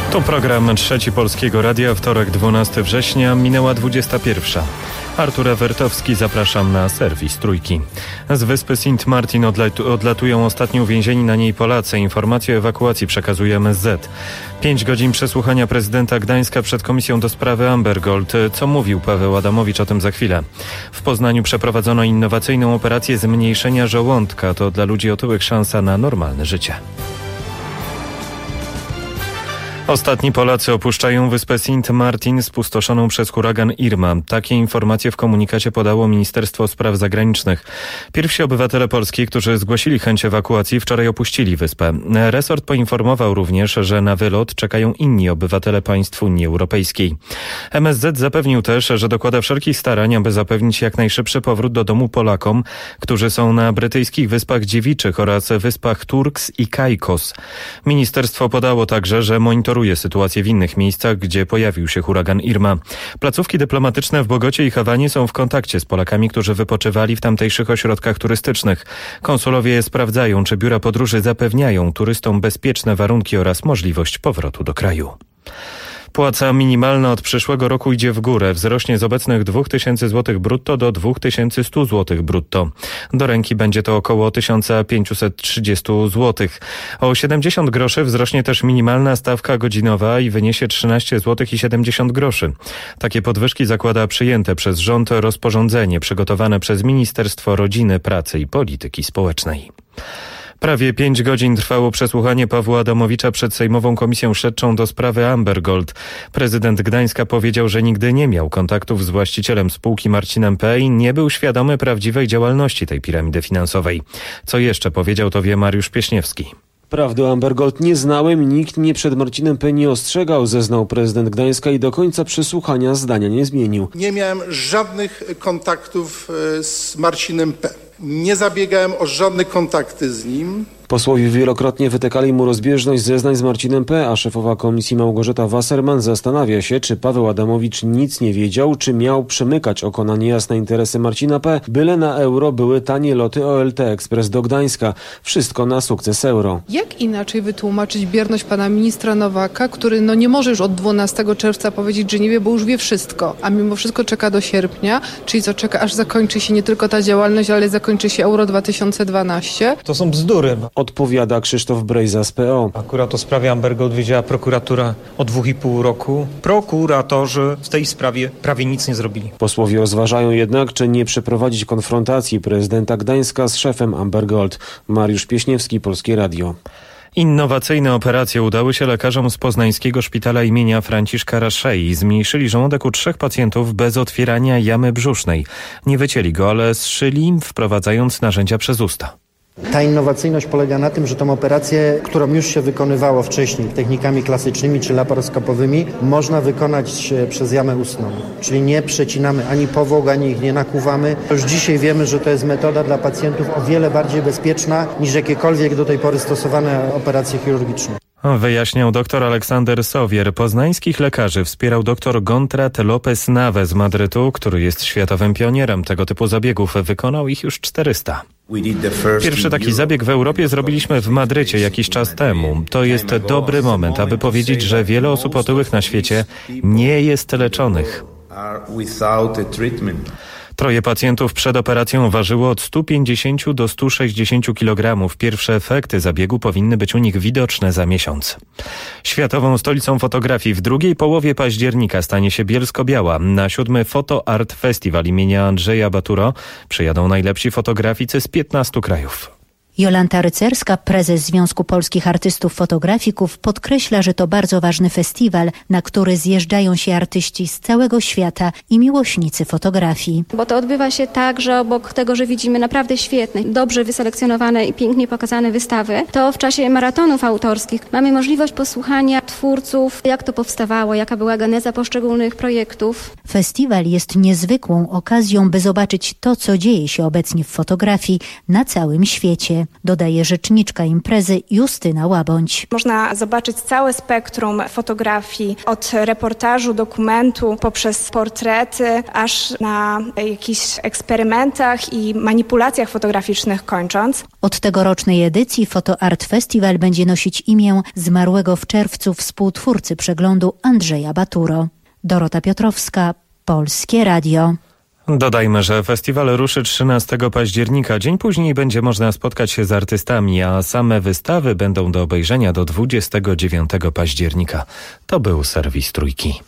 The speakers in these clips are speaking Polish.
To program Trzeci Polskiego Radia, wtorek 12 września, minęła 21. Artur Ewertowski, zapraszam na serwis Trójki. Z wyspy Sint Maarten odlatują ostatni uwięzieni na niej Polacy. Informacje o ewakuacji przekazuje MSZ. 5 godzin przesłuchania prezydenta Gdańska przed Komisją do sprawy Amber Gold. Co mówił Paweł Adamowicz, o tym za chwilę. W Poznaniu przeprowadzono innowacyjną operację zmniejszenia żołądka. To dla ludzi otyłych szansa na normalne życie. Ostatni Polacy opuszczają wyspę Sint Maarten spustoszoną przez huragan Irma. Takie informacje w komunikacie podało Ministerstwo Spraw Zagranicznych. Pierwsi obywatele Polski, którzy zgłosili chęć ewakuacji, wczoraj opuścili wyspę. Resort poinformował również, że na wylot czekają inni obywatele państw Unii Europejskiej. MSZ zapewnił też, że dokłada wszelkich starań, aby zapewnić jak najszybszy powrót do domu Polakom, którzy są na brytyjskich Wyspach Dziewiczych oraz wyspach Turks i Caicos. Ministerstwo podało także, że monitoruje sytuację w innych miejscach, gdzie pojawił się huragan Irma. Placówki dyplomatyczne w Bogocie i Hawanie są w kontakcie z Polakami, którzy wypoczywali w tamtejszych ośrodkach turystycznych. Konsulowie sprawdzają, czy biura podróży zapewniają turystom bezpieczne warunki oraz możliwość powrotu do kraju. Płaca minimalna od przyszłego roku idzie w górę. Wzrośnie z obecnych 2000 zł brutto do 2100 zł brutto. Do ręki będzie to około 1530 zł. O 70 groszy wzrośnie też minimalna stawka godzinowa i wyniesie 13 zł i 70 groszy. Takie podwyżki zakłada przyjęte przez rząd rozporządzenie przygotowane przez Ministerstwo Rodziny, Pracy i Polityki Społecznej. Prawie 5 godzin trwało przesłuchanie Pawła Adamowicza przed Sejmową Komisją Śledczą do sprawy Amber Gold. Prezydent Gdańska powiedział, że nigdy nie miał kontaktów z właścicielem spółki Marcinem P. i nie był świadomy prawdziwej działalności tej piramidy finansowej. Co jeszcze powiedział, to wie Mariusz Pieśniewski. Prawdy o Amber Gold nie znałem, nikt mnie przed Marcinem P. nie ostrzegał, zeznał prezydent Gdańska i do końca przesłuchania zdania nie zmienił. Nie miałem żadnych kontaktów z Marcinem P. Nie zabiegałem o żadne kontakty z nim. Posłowie wielokrotnie wytykali mu rozbieżność zeznań z Marcinem P., a szefowa komisji Małgorzata Wasserman zastanawia się, czy Paweł Adamowicz nic nie wiedział, czy miał przymykać oko na niejasne interesy Marcina P., byle na euro były tanie loty OLT Express do Gdańska. Wszystko na sukces euro. Jak inaczej wytłumaczyć bierność pana ministra Nowaka, który nie może już od 12 czerwca powiedzieć, że nie wie, bo już wie wszystko, a mimo wszystko czeka do sierpnia, czyli co, czeka aż zakończy się nie tylko ta działalność, ale zakończy się Euro 2012? To są bzdury. Odpowiada Krzysztof Brejza z PO. Akurat o sprawie Amber Gold wiedziała prokuratura od 2,5 roku. Prokuratorzy w tej sprawie prawie nic nie zrobili. Posłowie rozważają jednak, czy nie przeprowadzić konfrontacji prezydenta Gdańska z szefem Amber Gold. Mariusz Pieśniewski, Polskie Radio. Innowacyjne operacje udały się lekarzom z poznańskiego szpitala imienia Franciszka Raszei. Zmniejszyli żołądek u 3 pacjentów bez otwierania jamy brzusznej. Nie wycięli go, ale zszyli, wprowadzając narzędzia przez usta. Ta innowacyjność polega na tym, że tą operację, którą już się wykonywało wcześniej technikami klasycznymi czy laparoskopowymi, można wykonać przez jamę ustną. Czyli nie przecinamy ani powłok, ani ich nie nakuwamy. Już dzisiaj wiemy, że to jest metoda dla pacjentów o wiele bardziej bezpieczna niż jakiekolwiek do tej pory stosowane operacje chirurgiczne. Wyjaśniał dr Aleksander Sowier. Poznańskich lekarzy wspierał dr Gontrat Lopez Nave z Madrytu, który jest światowym pionierem tego typu zabiegów. Wykonał ich już 400. Pierwszy taki zabieg w Europie zrobiliśmy w Madrycie jakiś czas temu. To jest dobry moment, aby powiedzieć, że wiele osób otyłych na świecie nie jest leczonych. 3 pacjentów przed operacją ważyło od 150 do 160 kg. Pierwsze efekty zabiegu powinny być u nich widoczne za miesiąc. Światową stolicą fotografii w drugiej połowie października stanie się Bielsko-Biała. Na 7. Photo Art Festival imienia Andrzeja Baturo przyjadą najlepsi fotograficy z 15 krajów. Jolanta Rycerska, prezes Związku Polskich Artystów Fotografików, podkreśla, że to bardzo ważny festiwal, na który zjeżdżają się artyści z całego świata i miłośnicy fotografii. Bo to odbywa się tak, że obok tego, że widzimy naprawdę świetne, dobrze wyselekcjonowane i pięknie pokazane wystawy, to w czasie maratonów autorskich mamy możliwość posłuchania twórców, jak to powstawało, jaka była geneza poszczególnych projektów. Festiwal jest niezwykłą okazją, by zobaczyć to, co dzieje się obecnie w fotografii na całym świecie. dodaje rzeczniczka imprezy Justyna Łabądź. Można zobaczyć całe spektrum fotografii, od reportażu, dokumentu, poprzez portrety, aż na jakichś eksperymentach i manipulacjach fotograficznych kończąc. Od tegorocznej edycji Photo Art Festival będzie nosić imię zmarłego w czerwcu współtwórcy przeglądu Andrzeja Baturo. Dorota Piotrowska, Polskie Radio. Dodajmy, że festiwal ruszy 13 października. Dzień później będzie można spotkać się z artystami, a same wystawy będą do obejrzenia do 29 października. To był serwis Trójki.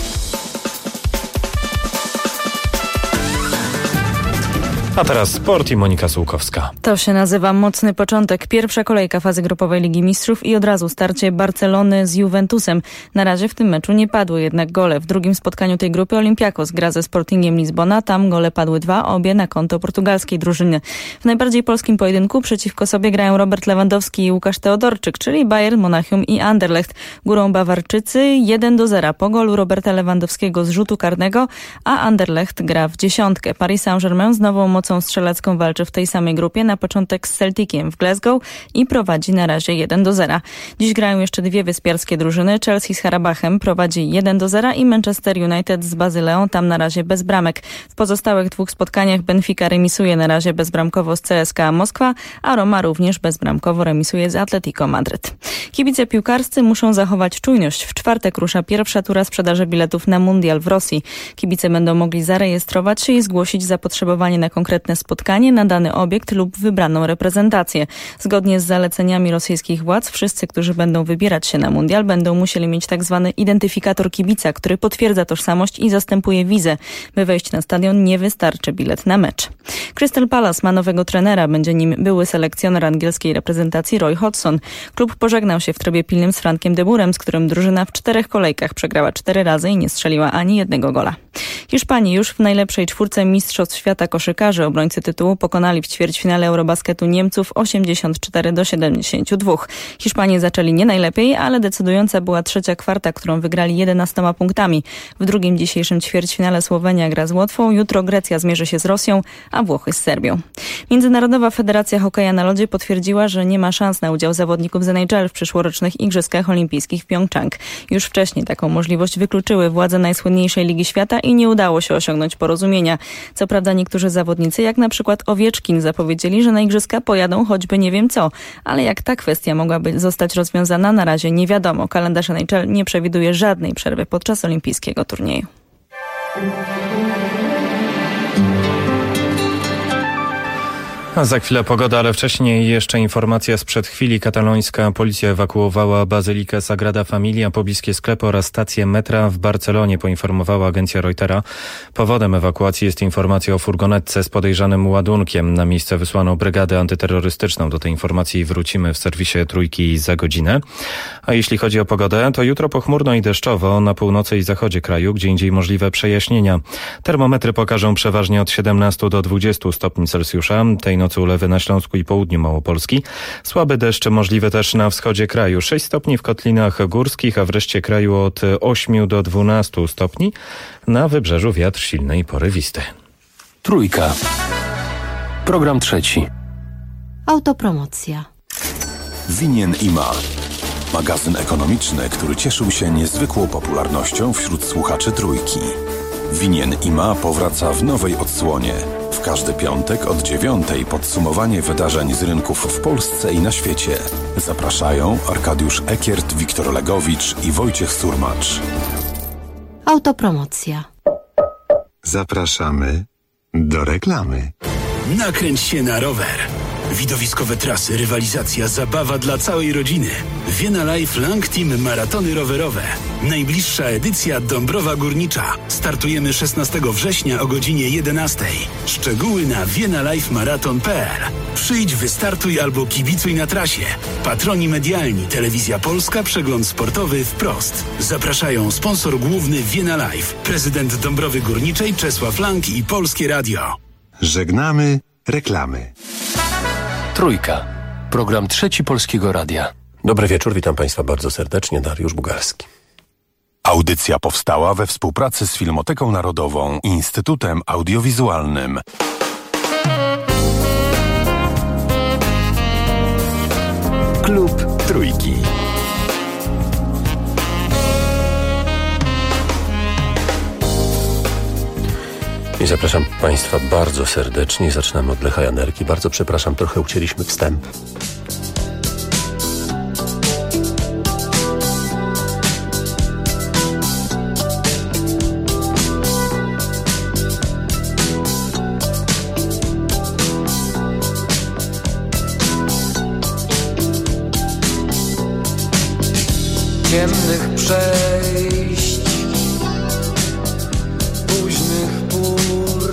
A teraz sport i Monika Sułkowska. To się nazywa mocny początek. Pierwsza kolejka fazy grupowej Ligi Mistrzów i od razu starcie Barcelony z Juventusem. Na razie w tym meczu nie padły jednak gole. W drugim spotkaniu tej grupy Olympiakos gra ze Sportingiem Lizbona. Tam gole padły 2, obie na konto portugalskiej drużyny. W najbardziej polskim pojedynku przeciwko sobie grają Robert Lewandowski i Łukasz Teodorczyk, czyli Bayern, Monachium i Anderlecht. Górą Bawarczycy 1-0 po golu Roberta Lewandowskiego z rzutu karnego, a Anderlecht gra w dziesiątkę. Paris Saint-Germain z nową mocą strzelecką walczy w tej samej grupie na początek z Celticiem w Glasgow i prowadzi na razie 1-0. Dziś grają jeszcze dwie wyspiarskie drużyny. Chelsea z Harabachem prowadzi 1-0 i Manchester United z Bazyleą, tam na razie bez bramek. W pozostałych dwóch spotkaniach Benfica remisuje na razie bezbramkowo z CSKA Moskwa, a Roma również bezbramkowo remisuje z Atletico Madryt. Kibice piłkarscy muszą zachować czujność. W czwartek rusza pierwsza tura sprzedaży biletów na mundial w Rosji. Kibice będą mogli zarejestrować się i zgłosić zapotrzebowanie na konkretne spotkanie na dany obiekt lub wybraną reprezentację. Zgodnie z zaleceniami rosyjskich władz wszyscy, którzy będą wybierać się na mundial, będą musieli mieć tzw. identyfikator kibica, który potwierdza tożsamość i zastępuje wizę. By wejść na stadion nie wystarczy bilet na mecz. Crystal Palace ma nowego trenera, będzie nim były selekcjoner angielskiej reprezentacji Roy Hodgson. Klub pożegnał się w trybie pilnym z Frankiem de Boerem, z którym drużyna w 4 kolejkach przegrała 4 razy i nie strzeliła ani jednego gola. Hiszpanii już w najlepszej czwórce Mistrzostw Świata koszykarzy obrońcy tytułu pokonali w ćwierćfinale Eurobasketu Niemców 84-72. Hiszpanie zaczęli nie najlepiej, ale decydująca była trzecia kwarta, którą wygrali 11 punktami. W drugim dzisiejszym ćwierćfinale Słowenia gra z Łotwą, jutro Grecja zmierzy się z Rosją, a Włochy z Serbią. Międzynarodowa Federacja Hokeja na lodzie potwierdziła, że nie ma szans na udział zawodników z NHL w przyszłorocznych Igrzyskach Olimpijskich w Pjongczang. Już wcześniej taką możliwość wykluczyły władze najsłynniejszej ligi świata i nie udało się osiągnąć porozumienia. Co prawda niektórzy zawodnicy, jak na przykład Owieczkin, zapowiedzieli, że na Igrzyska pojadą choćby nie wiem co. Ale jak ta kwestia mogłaby zostać rozwiązana, na razie nie wiadomo. Kalendarz NHL nie przewiduje żadnej przerwy podczas olimpijskiego turnieju. A za chwilę pogoda, ale wcześniej jeszcze informacja sprzed chwili. Katalońska policja ewakuowała Bazylikę Sagrada Familia, pobliskie sklepy oraz stację metra w Barcelonie, poinformowała agencja Reutera. Powodem ewakuacji jest informacja o furgonetce z podejrzanym ładunkiem. Na miejsce wysłano brygadę antyterrorystyczną. Do tej informacji wrócimy w serwisie Trójki za godzinę. A jeśli chodzi o pogodę, to jutro pochmurno i deszczowo na północy i zachodzie kraju, gdzie indziej możliwe przejaśnienia. Termometry pokażą przeważnie od 17 do 20 stopni Celsjusza. Tej nocy ulewy na Śląsku i południu Małopolski. Słaby deszcz możliwy też na wschodzie kraju. 6 stopni w kotlinach górskich, a w reszcie kraju od 8 do 12 stopni. Na wybrzeżu wiatr silny i porywisty. Trójka. Program trzeci. Autopromocja. Winien IMA. Magazyn ekonomiczny, który cieszył się niezwykłą popularnością wśród słuchaczy Trójki. Winien IMA powraca w nowej odsłonie. W każdy piątek od 9:00 podsumowanie wydarzeń z rynków w Polsce i na świecie. Zapraszają Arkadiusz Ekiert, Wiktor Legowicz i Wojciech Surmacz. Autopromocja. Zapraszamy do reklamy. Nakręć się na rower. Widowiskowe trasy, rywalizacja, zabawa dla całej rodziny. Viena Life Lang Team Maratony Rowerowe. Najbliższa edycja Dąbrowa Górnicza. Startujemy 16 września o godzinie 11:00. Szczegóły na vienalifemarathon.pl. Przyjdź, wystartuj albo kibicuj na trasie. Patroni medialni, Telewizja Polska, Przegląd Sportowy Wprost. Zapraszają sponsor główny Viena Life, prezydent Dąbrowy Górniczej Czesław Lang i Polskie Radio. Żegnamy reklamy. Trójka. Program trzeci Polskiego Radia. Dobry wieczór, witam Państwa bardzo serdecznie, Dariusz Bugarski. Audycja powstała we współpracy z Filmoteką Narodową i Instytutem Audiowizualnym. Klub Trójki. I zapraszam Państwa bardzo serdecznie. Zaczynamy od Lecha Janerki. Bardzo przepraszam, trochę ucięliśmy wstęp. Ciemnych przejść, późnych pór,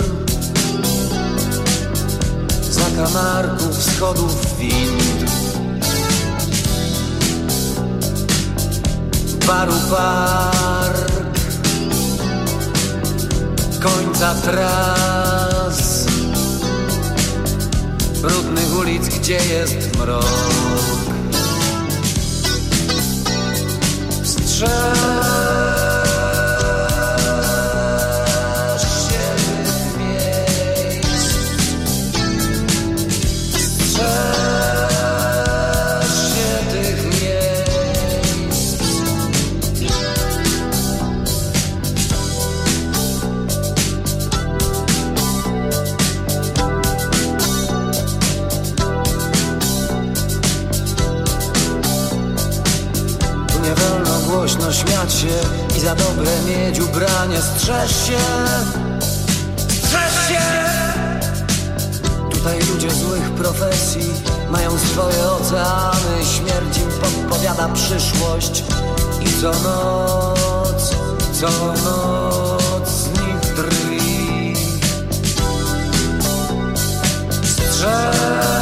zakamarków, schodów wind, baru park, końca tras, brudnych ulic, gdzie jest mrok. Strzeż się tych miejsc, strzeż się tych miejsc. Tu nie wolno głośno śmiać się i za dobre mieć ubranie. Strzeż się, strzeż się. Tutaj ludzie złych profesji mają swoje oceany. Śmierć im podpowiada przyszłość i co noc z nich drwi. Strzeż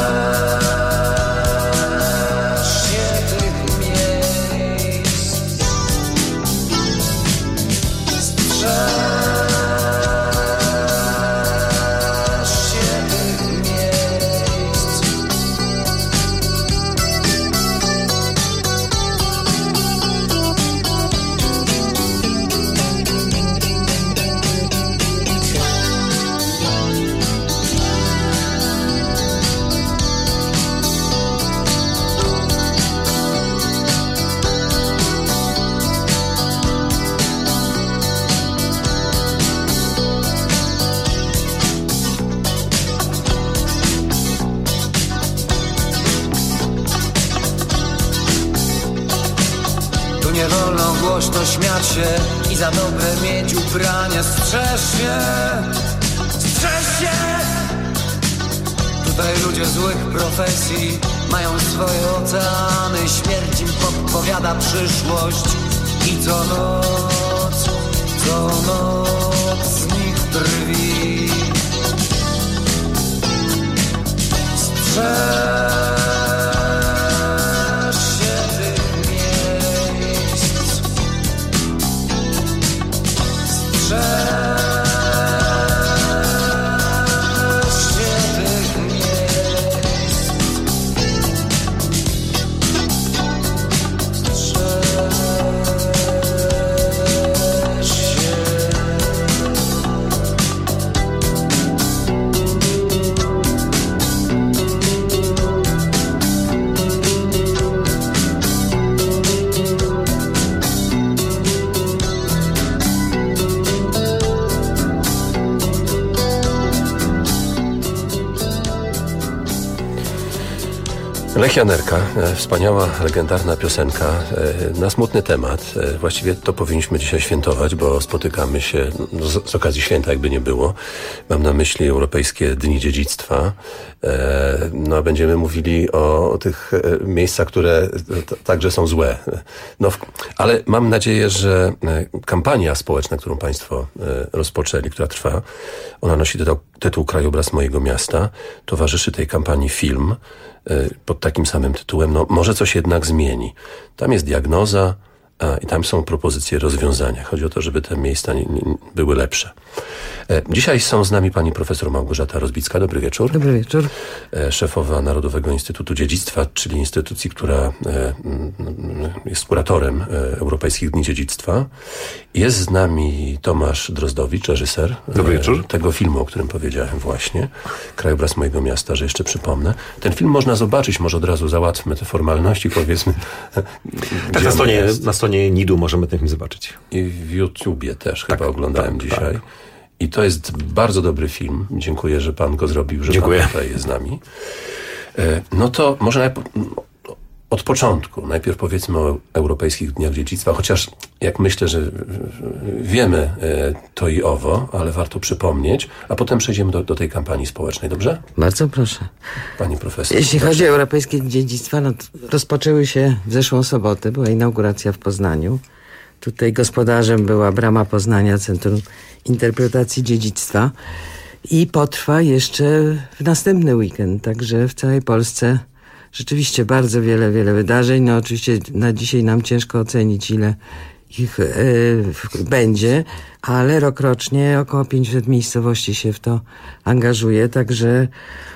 głośno śmiać się i za dobre mieć ubranie. Strzeż się, strzeż się. Tutaj ludzie złych profesji mają swoje oceany. Śmierć im podpowiada przyszłość i co noc z nich drwi. Strzeż Lech Janerka, wspaniała, legendarna piosenka na smutny temat. Właściwie to powinniśmy dzisiaj świętować, bo spotykamy się z okazji święta, jakby nie było. Mam na myśli Europejskie Dni Dziedzictwa. No, będziemy mówili o tych miejscach, które także są złe. No, ale mam nadzieję, że kampania społeczna, którą Państwo rozpoczęli, która trwa, ona nosi tytuł Krajobraz mojego miasta. Towarzyszy tej kampanii film pod takim samym tytułem. No, może coś jednak zmieni. Tam jest diagnoza i tam są propozycje rozwiązania. Chodzi o to, żeby te miejsca były lepsze. Dzisiaj są z nami pani profesor Małgorzata Rozbicka. Dobry wieczór. Dobry wieczór. Szefowa Narodowego Instytutu Dziedzictwa, czyli instytucji, która jest kuratorem Europejskich Dni Dziedzictwa. Jest z nami Tomasz Drozdowicz, reżyser. Dobry wieczór. Tego filmu, o którym powiedziałem właśnie. Krajobraz mojego miasta, że jeszcze przypomnę. Ten film można zobaczyć, może od razu załatwmy te formalności, powiedzmy. Tak, na stronie NID-u możemy ten film zobaczyć. I w YouTubie też chyba oglądałem dzisiaj. I to jest bardzo dobry film. Dziękuję, że pan go zrobił, że pan tutaj jest z nami. No to może od początku. Najpierw powiedzmy o Europejskich Dniach Dziedzictwa, chociaż jak myślę, że wiemy to i owo, ale warto przypomnieć, a potem przejdziemy do tej kampanii społecznej, dobrze? Bardzo proszę. Pani profesor. Jeśli chodzi o Europejskie Dni Dziedzictwa, no rozpoczęły się w zeszłą sobotę, była inauguracja w Poznaniu. Tutaj gospodarzem była Brama Poznania, Centrum Interpretacji Dziedzictwa i potrwa jeszcze w następny weekend, także w całej Polsce rzeczywiście bardzo wiele wydarzeń. No oczywiście na dzisiaj nam ciężko ocenić, ile ich będzie, ale rokrocznie około 500 miejscowości się w to angażuje, także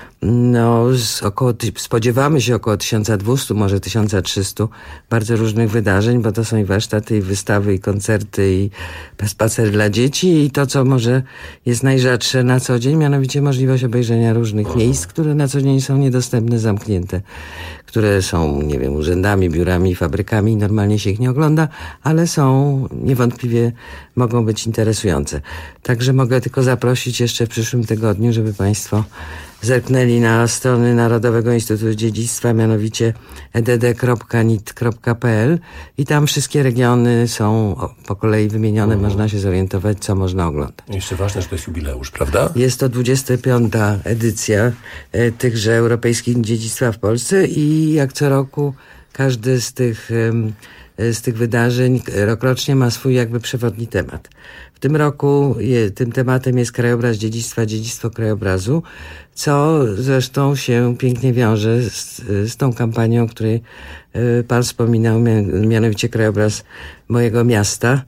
spodziewamy się około 1200, może 1300 bardzo różnych wydarzeń, bo to są i warsztaty, i wystawy, i koncerty, i spacer dla dzieci i to, co może jest najrzadsze na co dzień, mianowicie możliwość obejrzenia różnych miejsc, które na co dzień są niedostępne, zamknięte, które są, nie wiem, urzędami, biurami, fabrykami, normalnie się ich nie ogląda, ale są, niewątpliwie mogą być interesujące. Także mogę tylko zaprosić jeszcze w przyszłym tygodniu, żeby państwo zerknęli na strony Narodowego Instytutu Dziedzictwa, mianowicie edd.nit.pl i tam wszystkie regiony są po kolei wymienione, można się zorientować, co można oglądać. Jeszcze ważne, że to jest jubileusz, prawda? Jest to 25. edycja tychże Europejskich Dziedzictwa w Polsce i jak co roku każdy z tych wydarzeń rokrocznie ma swój jakby przewodni temat. W tym roku tym tematem jest krajobraz dziedzictwa, dziedzictwo krajobrazu, co zresztą się pięknie wiąże z tą kampanią, o której pan wspominał, mianowicie krajobraz mojego miasta.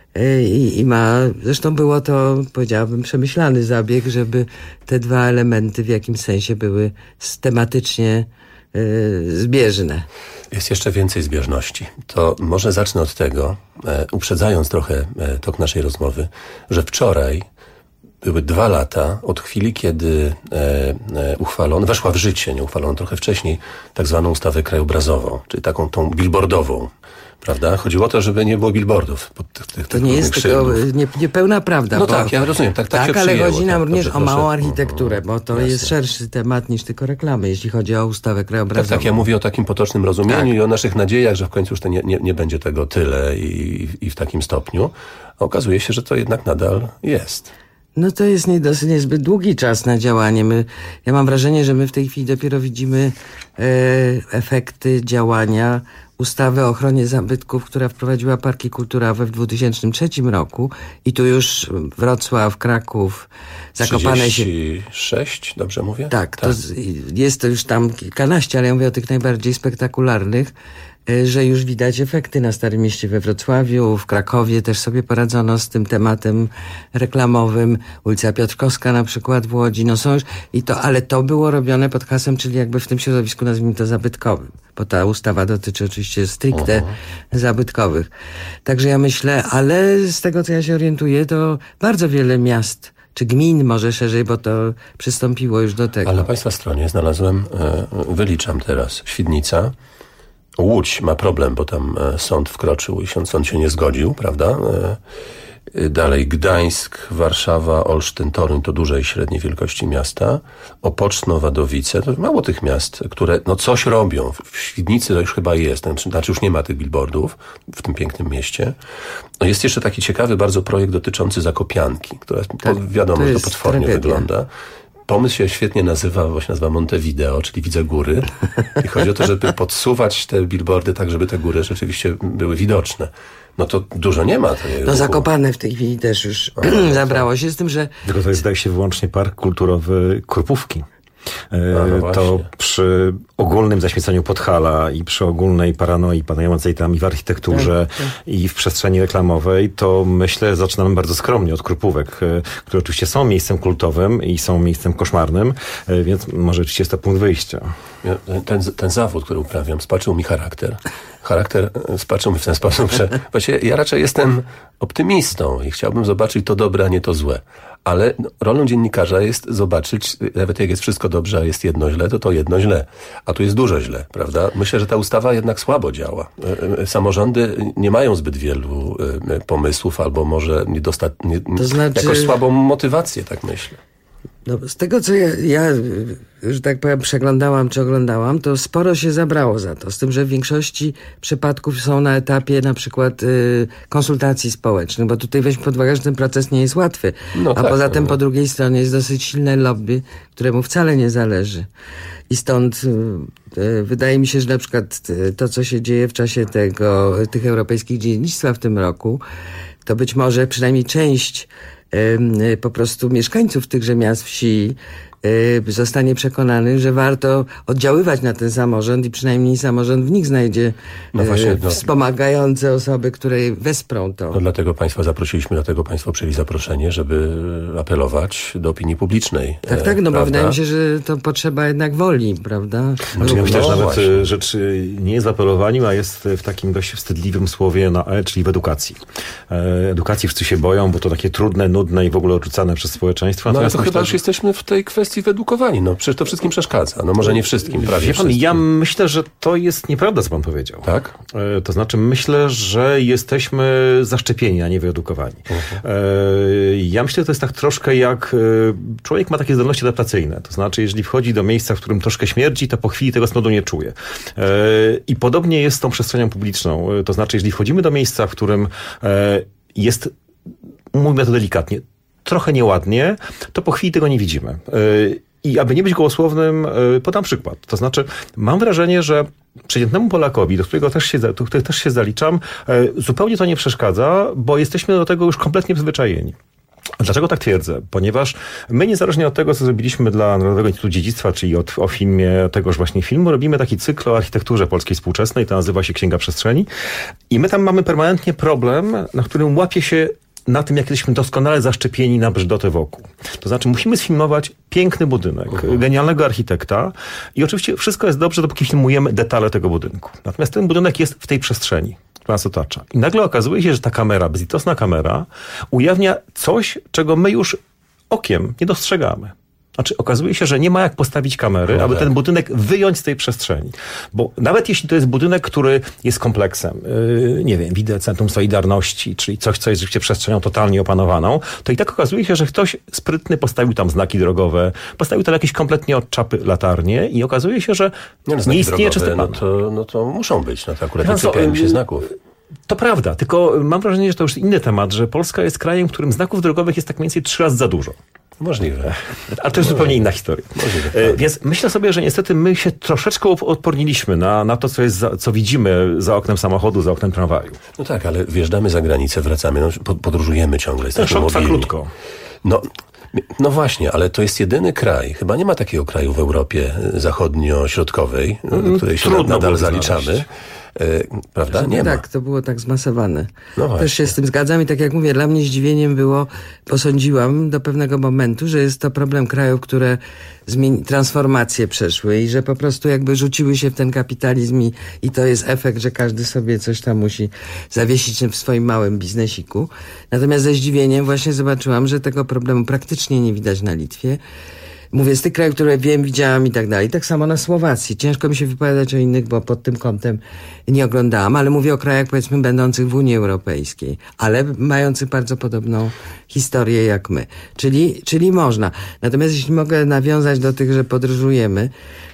Zresztą było to, powiedziałabym, przemyślany zabieg, żeby te dwa elementy w jakimś sensie były tematycznie zbieżne. Jest jeszcze więcej zbieżności. To może zacznę od tego, uprzedzając trochę tok naszej rozmowy, że wczoraj były 2 lata od chwili, kiedy weszła w życie, nie uchwalono trochę wcześniej, tak zwaną ustawę krajobrazową, czyli taką tą billboardową. Prawda? Chodziło o to, żeby nie było billboardów. To nie jest tylko niepełna prawda. No tak, ja rozumiem. Tak się ale przyjęło, chodzi nam również dobrze, o małą architekturę, bo to jest szerszy temat niż tylko reklamy, jeśli chodzi o ustawę krajobrazową. Tak, ja mówię o takim potocznym rozumieniu i o naszych nadziejach, że w końcu już nie będzie tego tyle i w takim stopniu. A okazuje się, że to jednak nadal jest. No to jest niezbyt długi czas na działanie. Ja mam wrażenie, że my w tej chwili dopiero widzimy efekty działania ustawy o ochronie zabytków, która wprowadziła parki kulturowe w 2003 roku i tu już Wrocław, Kraków, Zakopane 36, dobrze mówię? Tak. To jest to już tam kilkanaście, ale ja mówię o tych najbardziej spektakularnych, że już widać efekty na Starym Mieście we Wrocławiu, w Krakowie też sobie poradzono z tym tematem reklamowym, ulica Piotrkowska na przykład w Łodzi, są już ale to było robione pod hasłem, czyli jakby w tym środowisku, nazwijmy to, zabytkowym, bo ta ustawa dotyczy oczywiście stricte zabytkowych. Także ja myślę, ale z tego, co ja się orientuję, to bardzo wiele miast czy gmin może szerzej, bo to przystąpiło już do tego. Ale na państwa stronie znalazłem, wyliczam teraz, Świdnica, Łódź ma problem, bo tam sąd wkroczył i sąd się nie zgodził, prawda? Dalej Gdańsk, Warszawa, Olsztyn, Toruń to duże i średniej wielkości miasta. Opoczno, Wadowice, to mało tych miast, które coś robią. W Świdnicy to już chyba jest, znaczy już nie ma tych billboardów w tym pięknym mieście. Jest jeszcze taki ciekawy bardzo projekt dotyczący Zakopianki, która wiadomo, że to potwornie wygląda. Pomysł się świetnie nazywa, bo się nazywa Montevideo, czyli widzę góry. I chodzi o to, żeby podsuwać te billboardy tak, żeby te góry rzeczywiście były widoczne. No to dużo nie ma. Zakopane w tej chwili też już zabrało się z tym, że... Tylko to jest, zdaje się, wyłącznie park kulturowy Krupówki. To przy ogólnym zaśmieceniu Podhala i przy ogólnej paranoi panującej tam i w architekturze i w przestrzeni reklamowej, to myślę, zaczynamy bardzo skromnie od Krupówek, które oczywiście są miejscem kultowym i są miejscem koszmarnym, więc może rzeczywiście jest to punkt wyjścia. Ten zawód, który uprawiam, spaczył mi charakter. Charakter spaczył mi w ten sposób, że właściwie ja raczej jestem optymistą i chciałbym zobaczyć to dobre, a nie to złe. Ale rolą dziennikarza jest zobaczyć, nawet jak jest wszystko dobrze, a jest jedno źle, to jedno źle. A tu jest dużo źle, prawda? Myślę, że ta ustawa jednak słabo działa. Samorządy nie mają zbyt wielu pomysłów, albo może jakoś słabą motywację, tak myślę. No, z tego, co ja, że tak powiem, przeglądałam czy oglądałam, to sporo się zabrało za to. Z tym, że w większości przypadków są na etapie na przykład konsultacji społecznych, bo tutaj weźmy pod uwagę, że ten proces nie jest łatwy. A poza tym po drugiej stronie jest dosyć silne lobby, któremu wcale nie zależy. I stąd wydaje mi się, że na przykład to, co się dzieje w czasie tych europejskich dziennictwa w tym roku, to być może przynajmniej część po prostu mieszkańców tychże miast, wsi zostanie przekonany, że warto oddziaływać na ten samorząd i przynajmniej samorząd w nich znajdzie wspomagające osoby, które wesprą to. No dlatego Państwa zaprosiliśmy, dlatego Państwo przyjęli zaproszenie, żeby apelować do opinii publicznej. Tak, bo wydaje mi się, że to potrzeba jednak woli, prawda? Ja myślę, że nawet rzecz nie jest w apelowaniu, a jest w takim dość wstydliwym słowie na E, czyli w edukacji. Edukacji wszyscy się boją, bo to takie trudne, nudne i w ogóle odrzucane przez społeczeństwo. No ale to chyba już jesteśmy w tej kwestii wyedukowani. No przecież to wszystkim przeszkadza. No może nie wszystkim, prawie wszystkim. Ja myślę, że to jest nieprawda, co pan powiedział. Tak? To znaczy myślę, że jesteśmy zaszczepieni, a nie wyedukowani. Ja myślę, że to jest tak troszkę jak człowiek ma takie zdolności adaptacyjne. To znaczy, jeżeli wchodzi do miejsca, w którym troszkę śmierdzi, to po chwili tego smodu nie czuje. I podobnie jest z tą przestrzenią publiczną. To znaczy, jeżeli wchodzimy do miejsca, w którym jest, mówimy to delikatnie, trochę nieładnie, to po chwili tego nie widzimy. I aby nie być gołosłownym, podam przykład. To znaczy, mam wrażenie, że przeciętnemu Polakowi, do którego też się zaliczam, zupełnie to nie przeszkadza, bo jesteśmy do tego już kompletnie przyzwyczajeni. Dlaczego tak twierdzę? Ponieważ my niezależnie od tego, co zrobiliśmy dla Narodowego Instytutu Dziedzictwa, czyli o filmie, tegoż właśnie filmu, robimy taki cykl o architekturze polskiej współczesnej, to nazywa się Księga Przestrzeni. I my tam mamy permanentnie problem, na którym łapie się na tym, jak jesteśmy doskonale zaszczepieni na brzydotę wokół. To znaczy musimy sfilmować piękny budynek, genialnego architekta i oczywiście wszystko jest dobrze, dopóki filmujemy detale tego budynku. Natomiast ten budynek jest w tej przestrzeni, która nas otacza. I nagle okazuje się, że ta kamera, bezlitosna kamera, ujawnia coś, czego my już okiem nie dostrzegamy. Znaczy, okazuje się, że nie ma jak postawić kamery, aby ten budynek wyjąć z tej przestrzeni. Bo nawet jeśli to jest budynek, który jest kompleksem, nie wiem, widzę Centrum Solidarności, czyli coś, co jest rzeczywiście przestrzenią totalnie opanowaną, to i tak okazuje się, że ktoś sprytny postawił tam znaki drogowe, postawił tam jakieś kompletnie od czapy latarnie i okazuje się, że nie istnieje czysty plan. No to muszą być, to akurat nie czepiają się znaków. To prawda, tylko mam wrażenie, że to już inny temat, że Polska jest krajem, w którym znaków drogowych jest tak mniej więcej 3 razy za dużo. Możliwe. Ale to jest zupełnie inna historia. Więc myślę sobie, że niestety my się troszeczkę odporniliśmy na to, co widzimy za oknem samochodu, za oknem tramwaju. No tak, ale wjeżdżamy za granicę, wracamy, podróżujemy ciągle. Szok trwa krótko. No właśnie, ale to jest jedyny kraj, chyba nie ma takiego kraju w Europie zachodnio-środkowej, do której się nadal zaliczamy. Prawda? Nie tak, ma. To było tak zmasowane. Też się z tym zgadzam i tak jak mówię, dla mnie zdziwieniem było, posądziłam do pewnego momentu, że jest to problem krajów, które transformacje przeszły i że po prostu jakby rzuciły się w ten kapitalizm i to jest efekt, że każdy sobie coś tam musi zawiesić w swoim małym biznesiku. Natomiast ze zdziwieniem właśnie zobaczyłam, że tego problemu praktycznie nie widać na Litwie. Mówię, z tych krajów, które wiem, widziałam i tak dalej. Tak samo na Słowacji. Ciężko mi się wypowiadać o innych, bo pod tym kątem nie oglądałam, ale mówię o krajach, powiedzmy, będących w Unii Europejskiej, ale mających bardzo podobną historię jak my. Czyli można. Natomiast jeśli mogę nawiązać do tych, że podróżujemy,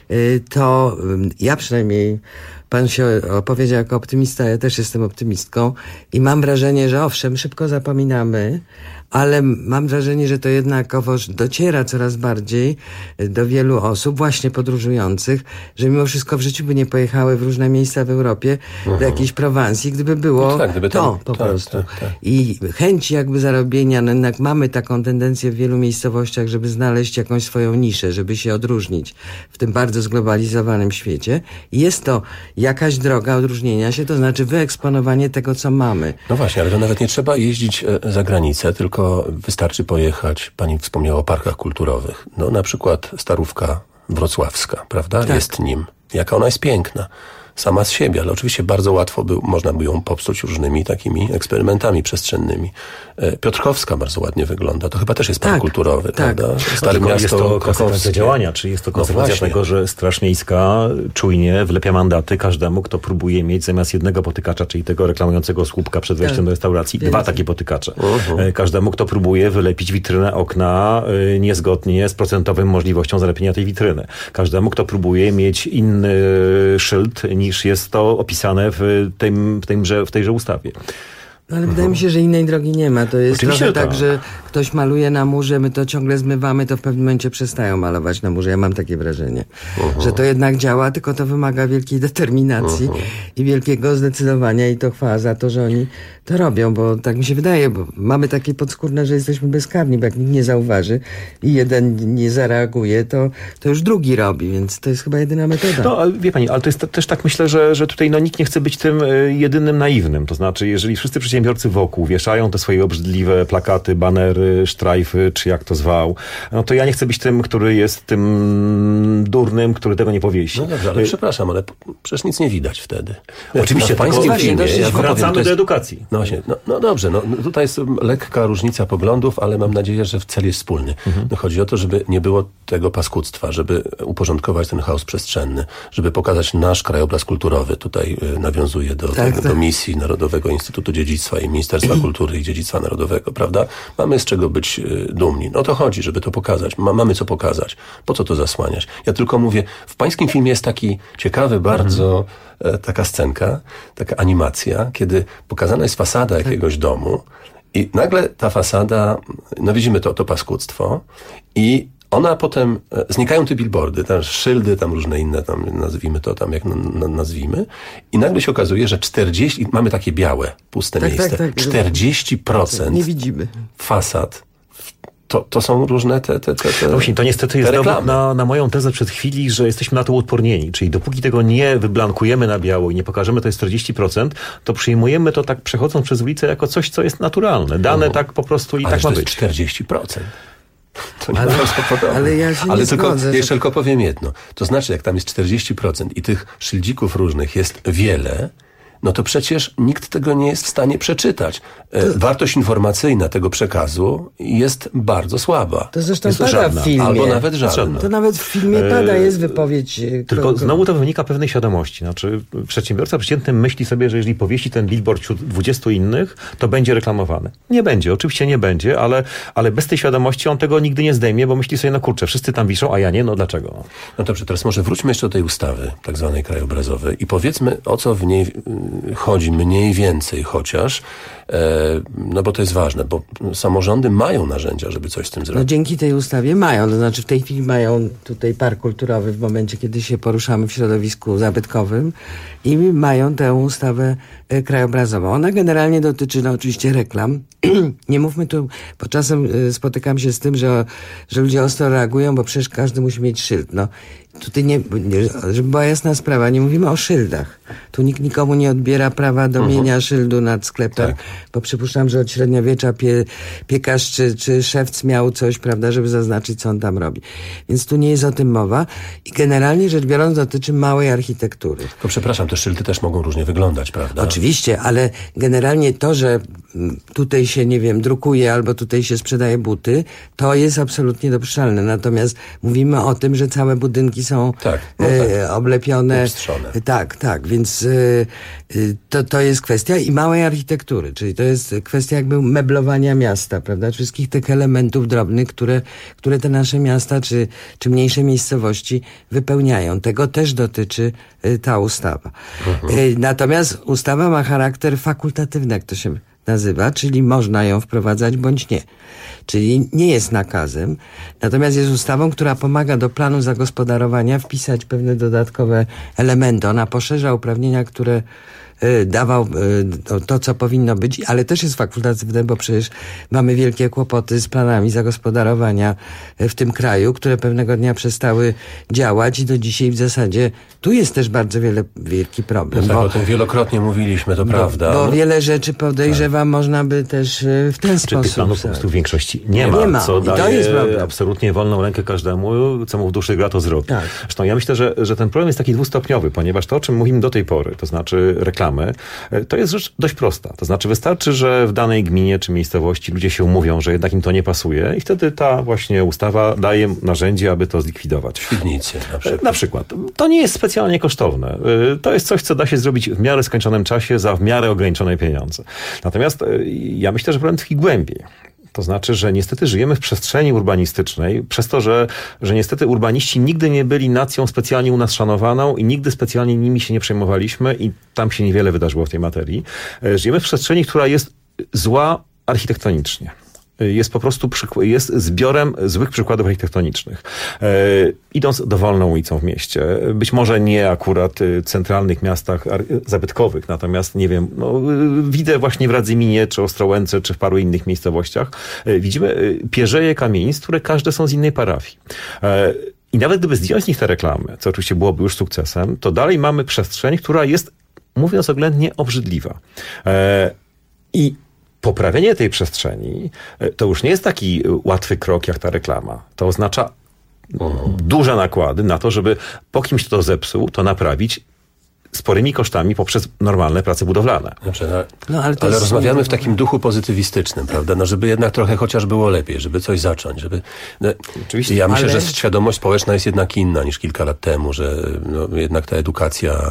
to ja przynajmniej, pan się opowiedział jako optymista, ja też jestem optymistką i mam wrażenie, że owszem, szybko zapominamy, ale mam wrażenie, że to jednakowoż dociera coraz bardziej do wielu osób, właśnie podróżujących, że mimo wszystko w życiu by nie pojechały w różne miejsca w Europie, do jakiejś Prowansji, gdyby było gdyby to po prostu. I chęci jakby zarobienia, no jednak mamy taką tendencję w wielu miejscowościach, żeby znaleźć jakąś swoją niszę, żeby się odróżnić w tym bardzo zglobalizowanym świecie. I jest to jakaś droga odróżnienia się, to znaczy wyeksponowanie tego, co mamy. No właśnie, ale to nawet nie trzeba jeździć za granicę, tylko wystarczy pojechać, pani wspomniała o parkach kulturowych. No na przykład Starówka Wrocławska, prawda? Tak. Jest nim. Jaka ona jest piękna. Sama z siebie, ale oczywiście bardzo łatwo można by ją popsuć różnymi takimi eksperymentami przestrzennymi. Piotrkowska bardzo ładnie wygląda. To chyba też jest park kulturowy, prawda? Stare miasto jest to konsekwencja działania, czy jest to konsekwencja tego, że Straż Miejska czujnie wlepia mandaty każdemu, kto próbuje mieć zamiast jednego potykacza, czyli tego reklamującego słupka przed wejściem do restauracji, dwa takie potykacze. Każdemu, kto próbuje wylepić witrynę okna niezgodnie z procentową możliwością zalepienia tej witryny. Każdemu, kto próbuje mieć inny szyld niż jest to opisane w tejże ustawie. Ale wydaje mi się, że innej drogi nie ma. To jest trochę tak, że ktoś maluje na murze, my to ciągle zmywamy, to w pewnym momencie przestają malować na murze. Ja mam takie wrażenie, że to jednak działa, tylko to wymaga wielkiej determinacji i wielkiego zdecydowania i to chwała za to, że oni to robią, bo tak mi się wydaje, bo mamy takie podskórne, że jesteśmy bezkarni, bo jak nikt nie zauważy i jeden nie zareaguje, to już drugi robi, więc to jest chyba jedyna metoda. No, ale wie pani, ale to jest też tak, myślę, że tutaj nikt nie chce być tym jedynym naiwnym. To znaczy, jeżeli wszyscy przedsiębiorcy wokół wieszają te swoje obrzydliwe plakaty, banery, sztrajfy, czy jak to zwał, no to ja nie chcę być tym, który jest tym durnym, który tego nie powiesi. No dobrze, ale przepraszam, ale przecież nic nie widać wtedy. Oczywiście, w pańskim filmie wracamy do edukacji. No właśnie, no dobrze, tutaj jest lekka różnica poglądów, ale mam nadzieję, że cel jest wspólny. No chodzi o to, żeby nie było tego paskudztwa, żeby uporządkować ten chaos przestrzenny, żeby pokazać nasz krajobraz kulturowy. Tutaj nawiązuje do misji Narodowego Instytutu Dziedzictwa i Ministerstwa Kultury i Dziedzictwa Narodowego, prawda? Mamy z czego być dumni. No to chodzi, żeby to pokazać. Mamy co pokazać. Po co to zasłaniać? Ja tylko mówię, w pańskim filmie jest taki ciekawy bardzo taka scenka, taka animacja, kiedy pokazana jest fasada jakiegoś domu i nagle ta fasada, no widzimy to paskudztwo i ona potem, znikają te billboardy, tam szyldy, tam różne inne, tam nazwijmy to tam jak nazwijmy i nagle się okazuje, że mamy takie białe, puste miejsca, 40% nie widzimy fasad. To są różne te właśnie, to niestety jest dowód na moją tezę przed chwili, że jesteśmy na to uodpornieni. Czyli dopóki tego nie wyblankujemy na biało i nie pokażemy, to jest 40%, to przyjmujemy to tak przechodząc przez ulicę jako coś, co jest naturalne. Dane tak po prostu i tak ma być. 40%. To nie ale ja się ale nie tylko, zgodzę. Jeszcze tylko powiem jedno. To znaczy, jak tam jest 40% i tych szyldzików różnych jest wiele, no to przecież nikt tego nie jest w stanie przeczytać. Wartość informacyjna tego przekazu jest bardzo słaba. To zresztą jest pada żadna, w filmie. albo nawet żadna. To nawet w filmie pada, jest wypowiedź. Tylko znowu to wynika pewnej świadomości. Znaczy, przedsiębiorca przeciętny myśli sobie, że jeżeli powiesi ten billboard wśród 20 innych, to będzie reklamowany. Nie będzie, oczywiście nie będzie, ale bez tej świadomości on tego nigdy nie zdejmie, bo myśli sobie, no kurczę, wszyscy tam wiszą, a ja nie, no dlaczego? No dobrze, teraz może wróćmy jeszcze do tej ustawy, tak zwanej krajobrazowej i powiedzmy, o co w niej chodzi mniej więcej chociaż, no bo to jest ważne, bo samorządy mają narzędzia, żeby coś z tym zrobić. No dzięki tej ustawie mają, to znaczy w tej chwili mają tutaj park kulturowy w momencie, kiedy się poruszamy w środowisku zabytkowym i mają tę ustawę krajobrazową. Ona generalnie dotyczy oczywiście reklam. Nie mówmy tu, bo czasem spotykam się z tym, że ludzie ostro reagują, bo przecież każdy musi mieć szyld. No tutaj żeby była jasna sprawa, nie mówimy o szyldach. Tu nikt nikomu nie odbiera prawa do mienia szyldu nad sklepem, bo przypuszczam, że od średniowiecza piekarz czy szewc miał coś, prawda, żeby zaznaczyć, co on tam robi. Więc tu nie jest o tym mowa i generalnie rzecz biorąc dotyczy małej architektury. Tylko przepraszam, szyldy też mogą różnie wyglądać, prawda? Oczywiście, ale generalnie to, że tutaj się, nie wiem, drukuje albo tutaj się sprzedaje buty, to jest absolutnie dopuszczalne. Natomiast mówimy o tym, że całe budynki są oblepione. Upstrzone. Tak, więc to jest kwestia i małej architektury, czyli to jest kwestia jakby meblowania miasta, prawda? Wszystkich tych elementów drobnych, które te nasze miasta czy mniejsze miejscowości wypełniają. Tego też dotyczy ta ustawa. Natomiast ustawa ma charakter fakultatywny, jak to się nazywa, czyli można ją wprowadzać bądź nie. Czyli nie jest nakazem, natomiast jest ustawą, która pomaga do planu zagospodarowania wpisać pewne dodatkowe elementy. Ona poszerza uprawnienia, które dawał to, co powinno być, ale też jest fakultatywne, bo przecież mamy wielkie kłopoty z planami zagospodarowania w tym kraju, które pewnego dnia przestały działać i do dzisiaj w zasadzie tu jest też bardzo wielki problem. No tak, o tym wielokrotnie mówiliśmy, to prawda. Bo wiele rzeczy podejrzewam można by też w ten sposób. Tych planów po prostu w większości nie ma, co daje absolutnie wolną rękę każdemu, co mu w duszy gra, to zrobi. Tak. Zresztą ja myślę, że ten problem jest taki dwustopniowy, ponieważ to, o czym mówimy do tej pory, to znaczy reklamy, to jest rzecz dość prosta. To znaczy wystarczy, że w danej gminie czy miejscowości ludzie się umówią, że jednak im to nie pasuje i wtedy ta właśnie ustawa daje narzędzie, aby to zlikwidować. Świdnicy na przykład. To nie jest specjalnie kosztowne. To jest coś, co da się zrobić w miarę skończonym czasie za w miarę ograniczone pieniądze. Natomiast ja myślę, że problem tkwi głębiej. To znaczy, że niestety żyjemy w przestrzeni urbanistycznej, przez to, że niestety urbaniści nigdy nie byli nacją specjalnie u nas szanowaną i nigdy specjalnie nimi się nie przejmowaliśmy i tam się niewiele wydarzyło w tej materii. Żyjemy w przestrzeni, która jest zła architektonicznie. Jest po prostu jest zbiorem złych przykładów architektonicznych. Idąc dowolną ulicą w mieście, być może nie akurat w centralnych miastach zabytkowych, natomiast nie wiem, widzę właśnie w Radzyminie, czy Ostrołęce, czy w paru innych miejscowościach, widzimy pierzeje kamienic, które każde są z innej parafii. I nawet gdyby zdjąć z nich te reklamy, co oczywiście byłoby już sukcesem, to dalej mamy przestrzeń, która jest, mówiąc oględnie, obrzydliwa. I poprawienie tej przestrzeni to już nie jest taki łatwy krok jak ta reklama. To oznacza duże nakłady na to, żeby po kimś, kto to zepsuł, to naprawić sporymi kosztami poprzez normalne prace budowlane. Dobrze, ale rozmawiamy w takim duchu pozytywistycznym, prawda? No, żeby jednak trochę chociaż było lepiej, żeby coś zacząć, żeby... Oczywiście. Ja myślę, że świadomość społeczna jest jednak inna niż kilka lat temu, że jednak ta edukacja...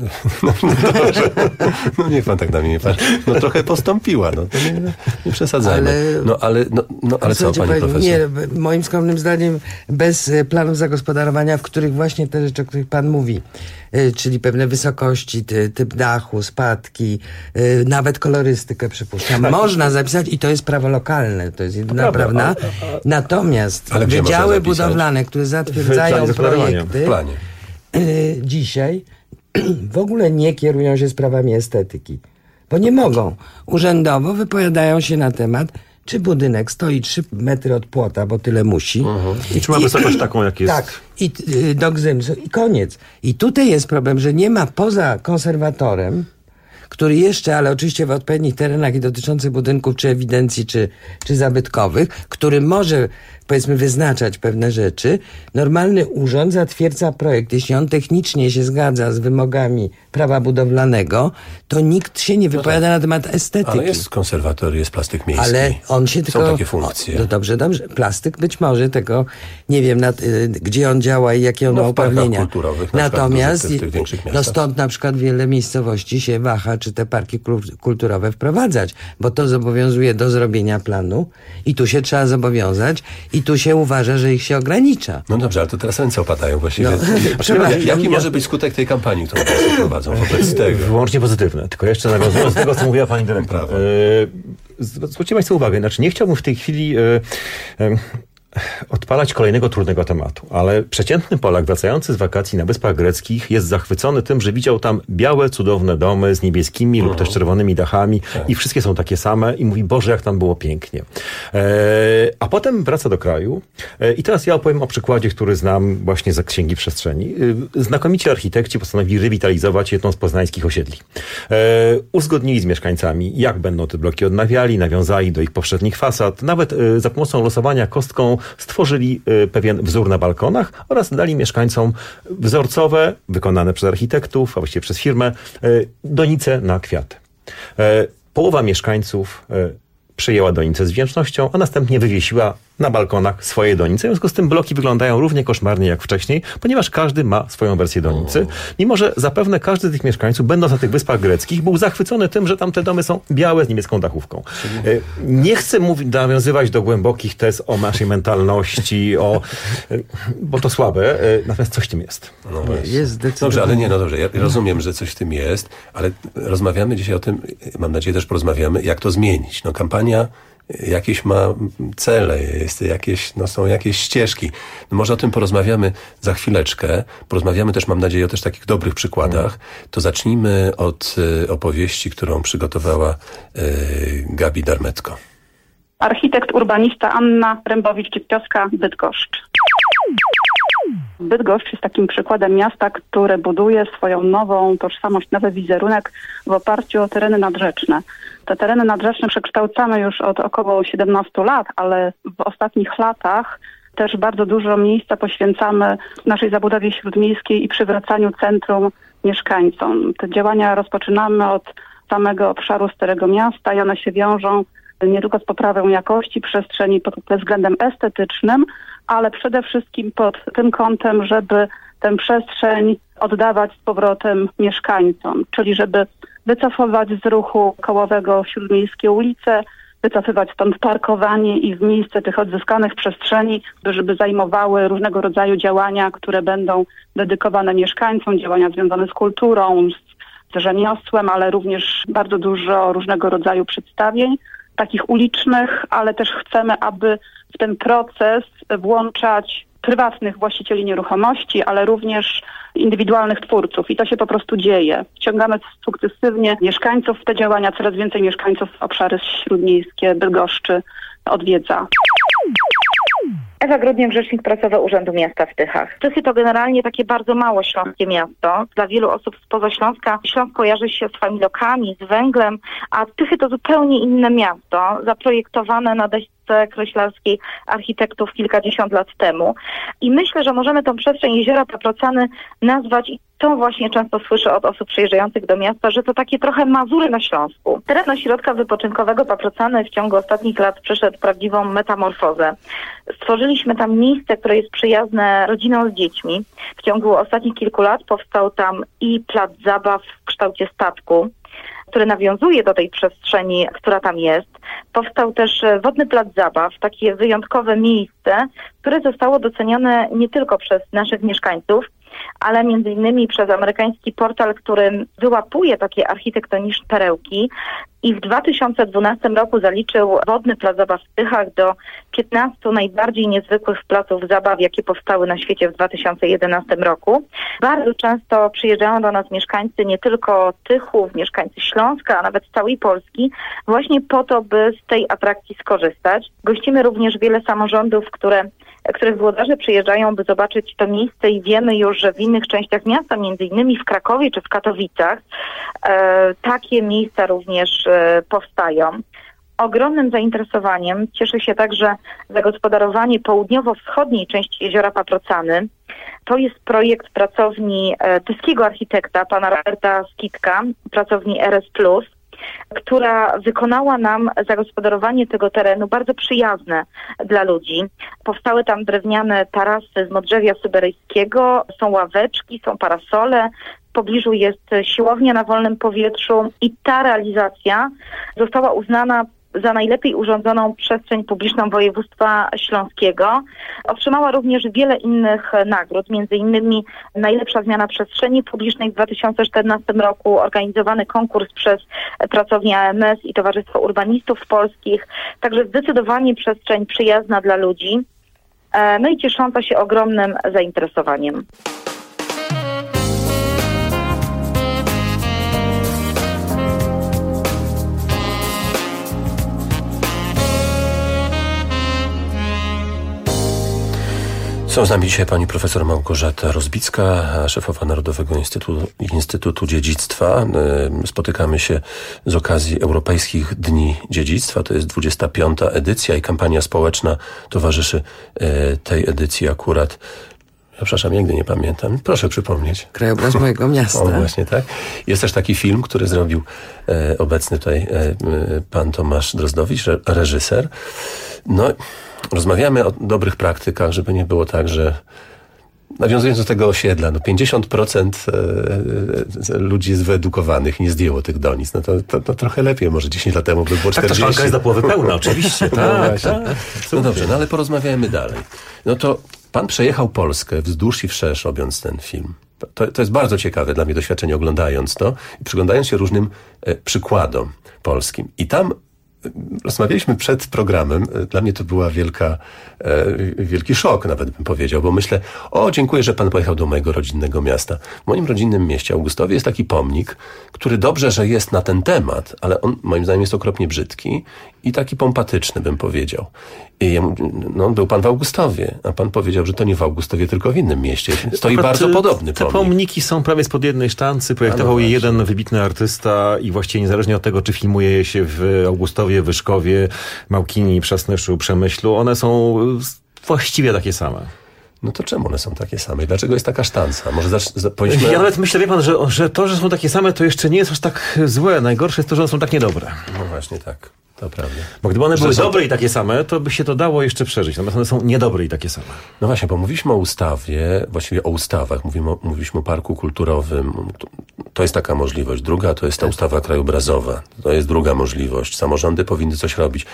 niech pan tak na mnie nie patrzy. Trochę postąpiła, to nie przesadzajmy. Ale co, pani profesor? Nie, moim skromnym zdaniem bez planów zagospodarowania, w których właśnie te rzeczy, o których pan mówi, czyli pewne wysokości, typ dachu, spadki, nawet kolorystykę przypuszczam. Można zapisać i to jest prawo lokalne, to jest jedyna prawda. Natomiast wydziały budowlane, które zatwierdzają projekty, dzisiaj w ogóle nie kierują się sprawami estetyki, bo nie mogą. Urzędowo wypowiadają się na temat, czy budynek stoi 3 metry od płota, bo tyle musi. I czy ma wysokość taką, jak jest. Tak. I do gzymsu. I koniec. I tutaj jest problem, że nie ma poza konserwatorem, który jeszcze, ale oczywiście w odpowiednich terenach i dotyczących budynków, czy ewidencji, czy zabytkowych, który może, powiedzmy, wyznaczać pewne rzeczy, normalny urząd zatwierdza projekt. Jeśli on technicznie się zgadza z wymogami prawa budowlanego, to nikt się nie wypowiada na temat estetyki. Ale jest konserwator, jest plastyk miejski. Ale on się tylko... Są takie funkcje. Dobrze. Plastyk być może, tego nie wiem, gdzie on działa i jakie on ma uprawnienia. Kulturowych, natomiast w tych większych miastach. Stąd na przykład wiele miejscowości się waha, czy te parki kulturowe wprowadzać, bo to zobowiązuje do zrobienia planu i tu się trzeba zobowiązać i tu się uważa, że ich się ogranicza. No dobrze, ale to teraz ręce opadają właściwie. Jaki może być skutek tej kampanii, którą Państwo prowadzą wobec tego? Wyłącznie pozytywne. Tylko jeszcze nawiązując do tego, co mówiła pani dyrektor. Zwróćcie Państwo uwagę, nie chciałbym w tej chwili odpalać kolejnego trudnego tematu, ale przeciętny Polak wracający z wakacji na Wyspach Greckich jest zachwycony tym, że widział tam białe, cudowne domy z niebieskimi lub też czerwonymi dachami i wszystkie są takie same i mówi, Boże, jak tam było pięknie. A potem wraca do kraju i teraz ja opowiem o przykładzie, który znam właśnie z Księgi Przestrzeni. Znakomici architekci postanowili rewitalizować jedną z poznańskich osiedli. Uzgodnili z mieszkańcami, jak będą te bloki odnawiali, nawiązali do ich poprzednich fasad. Nawet za pomocą losowania kostką stworzyli pewien wzór na balkonach oraz dali mieszkańcom wzorcowe, wykonane przez architektów, a właściwie przez firmę, donice na kwiaty. Połowa mieszkańców przyjęła donicę z wdzięcznością, a następnie wywiesiła na balkonach swoje donice. W związku z tym bloki wyglądają równie koszmarnie jak wcześniej, ponieważ każdy ma swoją wersję donicy. Mimo że zapewne każdy z tych mieszkańców, będąc na tych Wyspach Greckich, był zachwycony tym, że tam te domy są białe z niemiecką dachówką. Nie chcę nawiązywać do głębokich tez o naszej mentalności, bo to słabe, natomiast coś w tym jest. No jest dobrze, ale nie, no dobrze, ja rozumiem, że coś w tym jest, ale rozmawiamy dzisiaj o tym, mam nadzieję też porozmawiamy, jak to zmienić. No kampania jakieś ma cele, są jakieś ścieżki. No może o tym porozmawiamy za chwileczkę. Porozmawiamy też, mam nadzieję, o też takich dobrych przykładach. To zacznijmy od opowieści, którą przygotowała Gabi Darmetko. Architekt, urbanista Anna Rębowicz-Czypkowska, Bydgoszcz. Bydgoszcz jest takim przykładem miasta, które buduje swoją nową tożsamość, nowy wizerunek w oparciu o tereny nadrzeczne. Te tereny nadrzeczne przekształcamy już od około 17 lat, ale w ostatnich latach też bardzo dużo miejsca poświęcamy naszej zabudowie śródmiejskiej i przywracaniu centrum mieszkańcom. Te działania rozpoczynamy od samego obszaru Starego Miasta i one się wiążą nie tylko z poprawą jakości przestrzeni pod względem estetycznym, ale przede wszystkim pod tym kątem, żeby tę przestrzeń oddawać z powrotem mieszkańcom, czyli żeby wycofywać z ruchu kołowego śródmiejskie ulice, wycofywać stąd parkowanie i w miejsce tych odzyskanych przestrzeni, żeby zajmowały różnego rodzaju działania, które będą dedykowane mieszkańcom, działania związane z kulturą, z rzemiosłem, ale również bardzo dużo różnego rodzaju przedstawień, takich ulicznych, ale też chcemy, aby w ten proces włączać prywatnych właścicieli nieruchomości, ale również indywidualnych twórców. I to się po prostu dzieje. Wciągamy sukcesywnie mieszkańców w te działania. Coraz więcej mieszkańców obszary śródmiejskie Bydgoszczy odwiedza. Ewa Grudniak, rzecznik prasowy Urzędu Miasta w Tychach. Tychy to generalnie takie bardzo mało śląskie miasto. Dla wielu osób spoza Śląska Śląsk kojarzy się z familokami, z węglem, a Tychy to zupełnie inne miasto, zaprojektowane na desce kreślarskiej architektów kilkadziesiąt lat temu. I myślę, że możemy tą przestrzeń jeziora Paprocany nazwać, i to właśnie często słyszę od osób przyjeżdżających do miasta, że to takie trochę Mazury na Śląsku. Teren ośrodka wypoczynkowego Paprocany w ciągu ostatnich lat przeszedł prawdziwą metamorfozę. Stworzyliśmy tam miejsce, które jest przyjazne rodzinom z dziećmi. W ciągu ostatnich kilku lat powstał tam i plac zabaw w kształcie statku, który nawiązuje do tej przestrzeni, która tam jest. Powstał też wodny plac zabaw, takie wyjątkowe miejsce, które zostało docenione nie tylko przez naszych mieszkańców, ale między innymi przez amerykański portal, który wyłapuje takie architektoniczne perełki i w 2012 roku zaliczył wodny plac zabaw w Tychach do 15 najbardziej niezwykłych placów zabaw, jakie powstały na świecie w 2011 roku. Bardzo często przyjeżdżają do nas mieszkańcy nie tylko Tychów, mieszkańcy Śląska, a nawet z całej Polski, właśnie po to, by z tej atrakcji skorzystać. Gościmy również wiele samorządów, których włodarze przyjeżdżają, by zobaczyć to miejsce i wiemy już, że w innych częściach miasta, między innymi w Krakowie czy w Katowicach, takie miejsca również powstają. Ogromnym zainteresowaniem cieszy się także zagospodarowanie południowo-wschodniej części jeziora Paprocany. To jest projekt pracowni tyskiego architekta, pana Roberta Skitka, pracowni RS+, która wykonała nam zagospodarowanie tego terenu bardzo przyjazne dla ludzi. Powstały tam drewniane tarasy z modrzewia syberyjskiego, są ławeczki, są parasole, w pobliżu jest siłownia na wolnym powietrzu i ta realizacja została uznana za najlepiej urządzoną przestrzeń publiczną województwa śląskiego. Otrzymała również wiele innych nagród, między innymi najlepsza zmiana przestrzeni publicznej w 2014 roku, organizowany konkurs przez pracownię AMS i Towarzystwo Urbanistów Polskich. Także zdecydowanie przestrzeń przyjazna dla ludzi, no i ciesząca się ogromnym zainteresowaniem. Są z nami dzisiaj pani profesor Małgorzata Rozbicka, szefowa Narodowego Instytutu Dziedzictwa. Spotykamy się z okazji Europejskich Dni Dziedzictwa. To jest 25. edycja i kampania społeczna towarzyszy tej edycji akurat. Ja przepraszam, nigdy nie pamiętam. Proszę przypomnieć. Krajobraz mojego miasta. O, właśnie tak. Jest też taki film, który zrobił obecny tutaj pan Tomasz Drozdowicz, reżyser. No, rozmawiamy o dobrych praktykach, żeby nie było tak, że nawiązując do tego osiedla, 50% ludzi jest wyedukowanych i nie zdjęło tych donic. To trochę lepiej, może 10 lat temu by było 40. Tak, ta szklanka jest do połowy pełna, oczywiście. Tak. No dobrze, ale porozmawiajmy dalej. No to pan przejechał Polskę wzdłuż i wszerz, robiąc ten film. To jest bardzo ciekawe dla mnie doświadczenie, oglądając to i przyglądając się różnym przykładom polskim. I tam rozmawialiśmy przed programem. Dla mnie to była wielki szok, nawet bym powiedział, bo myślę, dziękuję, że pan pojechał do mojego rodzinnego miasta. W moim rodzinnym mieście, Augustowie, jest taki pomnik, który dobrze, że jest na ten temat, ale on moim zdaniem jest okropnie brzydki i taki pompatyczny, bym powiedział. I był pan w Augustowie, a pan powiedział, że to nie w Augustowie, tylko w innym mieście. Stoi bardzo podobny pomnik. Te pomniki są prawie spod jednej sztancy, projektował je jeden wybitny artysta i właściwie niezależnie od tego, czy filmuje je się w Augustowie, Wyszkowie, Małkini, Przasnyszu, Przemyślu, one są właściwie takie same. No to czemu one są takie same? I dlaczego jest taka sztanca? Może powinniśmy... Ja nawet myślę, wie pan, że to, że są takie same, to jeszcze nie jest aż tak złe. Najgorsze jest to, że one są tak niedobre. No właśnie tak. To prawda. Bo gdyby one były dobre i takie same, to by się to dało jeszcze przeżyć. Natomiast one są niedobre i takie same. No właśnie, bo mówiliśmy o ustawie, właściwie o ustawach. Mówiliśmy o parku kulturowym. To jest taka możliwość. Druga to jest ta ustawa krajobrazowa. To jest druga możliwość. Samorządy powinny coś robić.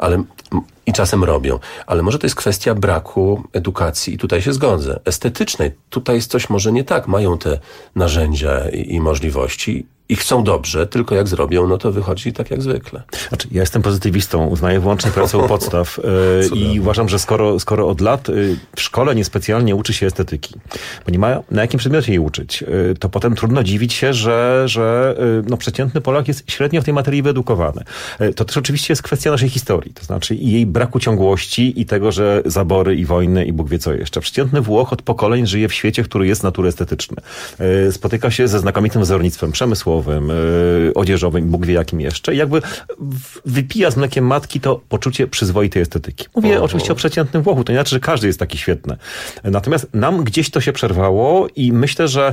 I czasem robią. Ale może to jest kwestia braku edukacji i tutaj się zgodzę. Estetycznej. Tutaj jest coś może nie tak. Mają te narzędzia i możliwości i chcą dobrze, tylko jak zrobią, no to wychodzi tak jak zwykle. Znaczy, ja jestem pozytywistą, uznaję wyłącznie pracę u podstaw i uważam, że skoro od lat w szkole niespecjalnie uczy się estetyki, bo nie ma na jakim przedmiocie jej uczyć, to potem trudno dziwić się, że przeciętny Polak jest średnio w tej materii wyedukowany. To też oczywiście jest kwestia naszej historii, to znaczy i jej braku ciągłości i tego, że zabory i wojny i Bóg wie co jeszcze. Przeciętny Włoch od pokoleń żyje w świecie, który jest natury estetyczny. Spotyka się ze znakomitym wzornictwem przemysłowym, odzieżowym, Bóg wie jakim jeszcze. I jakby wypija z mlekiem matki to poczucie przyzwoitej estetyki. Mówię oczywiście o przeciętnym Włochu, to nie znaczy, że każdy jest taki świetny. Natomiast nam gdzieś to się przerwało i myślę, że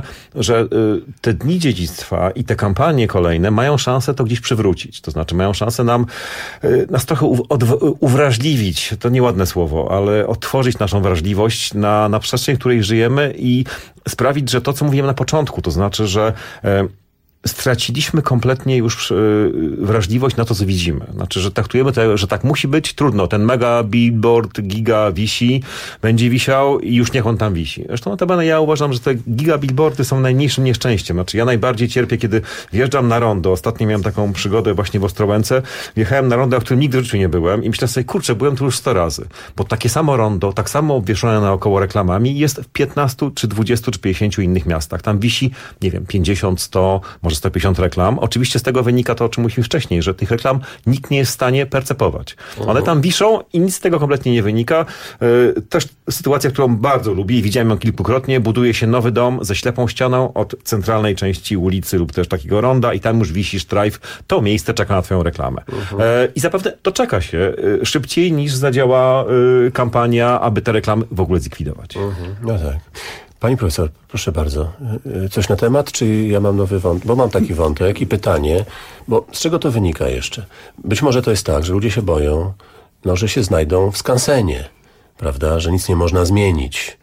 te dni dziedzictwa i te kampanie kolejne mają szansę to gdzieś przywrócić. To znaczy mają szansę nas trochę uwrażliwić, to nieładne słowo, ale otworzyć naszą wrażliwość na przestrzeń, w której żyjemy i sprawić, że to, co mówiłem na początku, to znaczy, że straciliśmy kompletnie już wrażliwość na to, co widzimy. Znaczy, że traktujemy to, że tak musi być, trudno. Ten mega billboard, giga wisi, będzie wisiał i już niech on tam wisi. Zresztą notabene ja uważam, że te giga billboardy są najmniejszym nieszczęściem. Znaczy, ja najbardziej cierpię, kiedy wjeżdżam na rondo. Ostatnio miałem taką przygodę właśnie w Ostrołęce. Wjechałem na rondo, w którym nigdy w życiu nie byłem i myślę sobie, kurczę, byłem tu już 100 razy. Bo takie samo rondo, tak samo obwieszone naokoło reklamami jest w 15 czy 20 czy 50 innych miastach. Tam wisi, nie wiem, 50, 100, może 150 reklam. Oczywiście z tego wynika to, o czym mówiliśmy wcześniej, że tych reklam nikt nie jest w stanie percepować. One tam wiszą i nic z tego kompletnie nie wynika. Też sytuacja, którą bardzo lubię i widziałem ją kilkukrotnie, buduje się nowy dom ze ślepą ścianą od centralnej części ulicy lub też takiego ronda i tam już wisi sztrajf. To miejsce czeka na twoją reklamę. I zapewne doczeka się szybciej niż zadziała kampania, aby te reklamy w ogóle zlikwidować. No tak. Pani profesor, proszę bardzo, coś na temat, czy ja mam nowy wątek? Bo mam taki wątek i pytanie, bo z czego to wynika jeszcze? Być może to jest tak, że ludzie się boją, że się znajdą w skansenie, prawda, że nic nie można zmienić.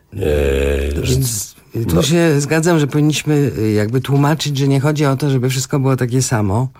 Tu się zgadzam, że powinniśmy jakby tłumaczyć, że nie chodzi o to, żeby wszystko było takie samo.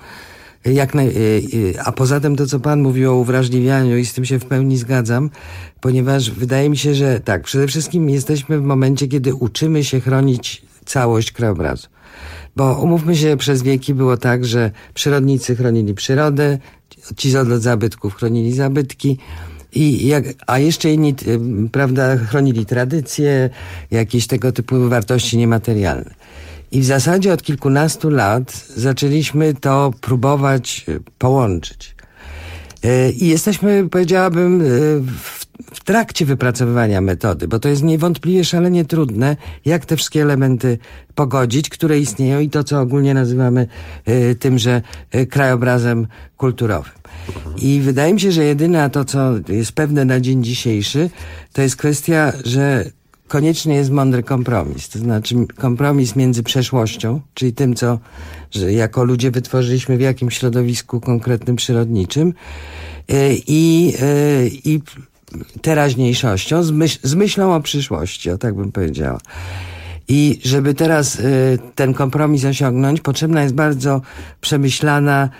A poza tym to, co pan mówił o uwrażliwianiu i z tym się w pełni zgadzam, ponieważ wydaje mi się, że tak, przede wszystkim jesteśmy w momencie, kiedy uczymy się chronić całość krajobrazu. Bo umówmy się, przez wieki było tak, że przyrodnicy chronili przyrodę, ci od zabytków chronili zabytki, a jeszcze inni, prawda, chronili tradycje, jakieś tego typu wartości niematerialne. I w zasadzie od kilkunastu lat zaczęliśmy to próbować połączyć. I jesteśmy, powiedziałabym, w trakcie wypracowywania metody, bo to jest niewątpliwie szalenie trudne, jak te wszystkie elementy pogodzić, które istnieją i to, co ogólnie nazywamy tymże krajobrazem kulturowym. I wydaje mi się, że jedyne to, co jest pewne na dzień dzisiejszy, to jest kwestia, że konieczny jest mądry kompromis. To znaczy kompromis między przeszłością, czyli tym, co że jako ludzie wytworzyliśmy w jakimś środowisku konkretnym, przyrodniczym i teraźniejszością z myślą o przyszłości, o tak bym powiedziała. I żeby teraz ten kompromis osiągnąć, potrzebna jest bardzo przemyślana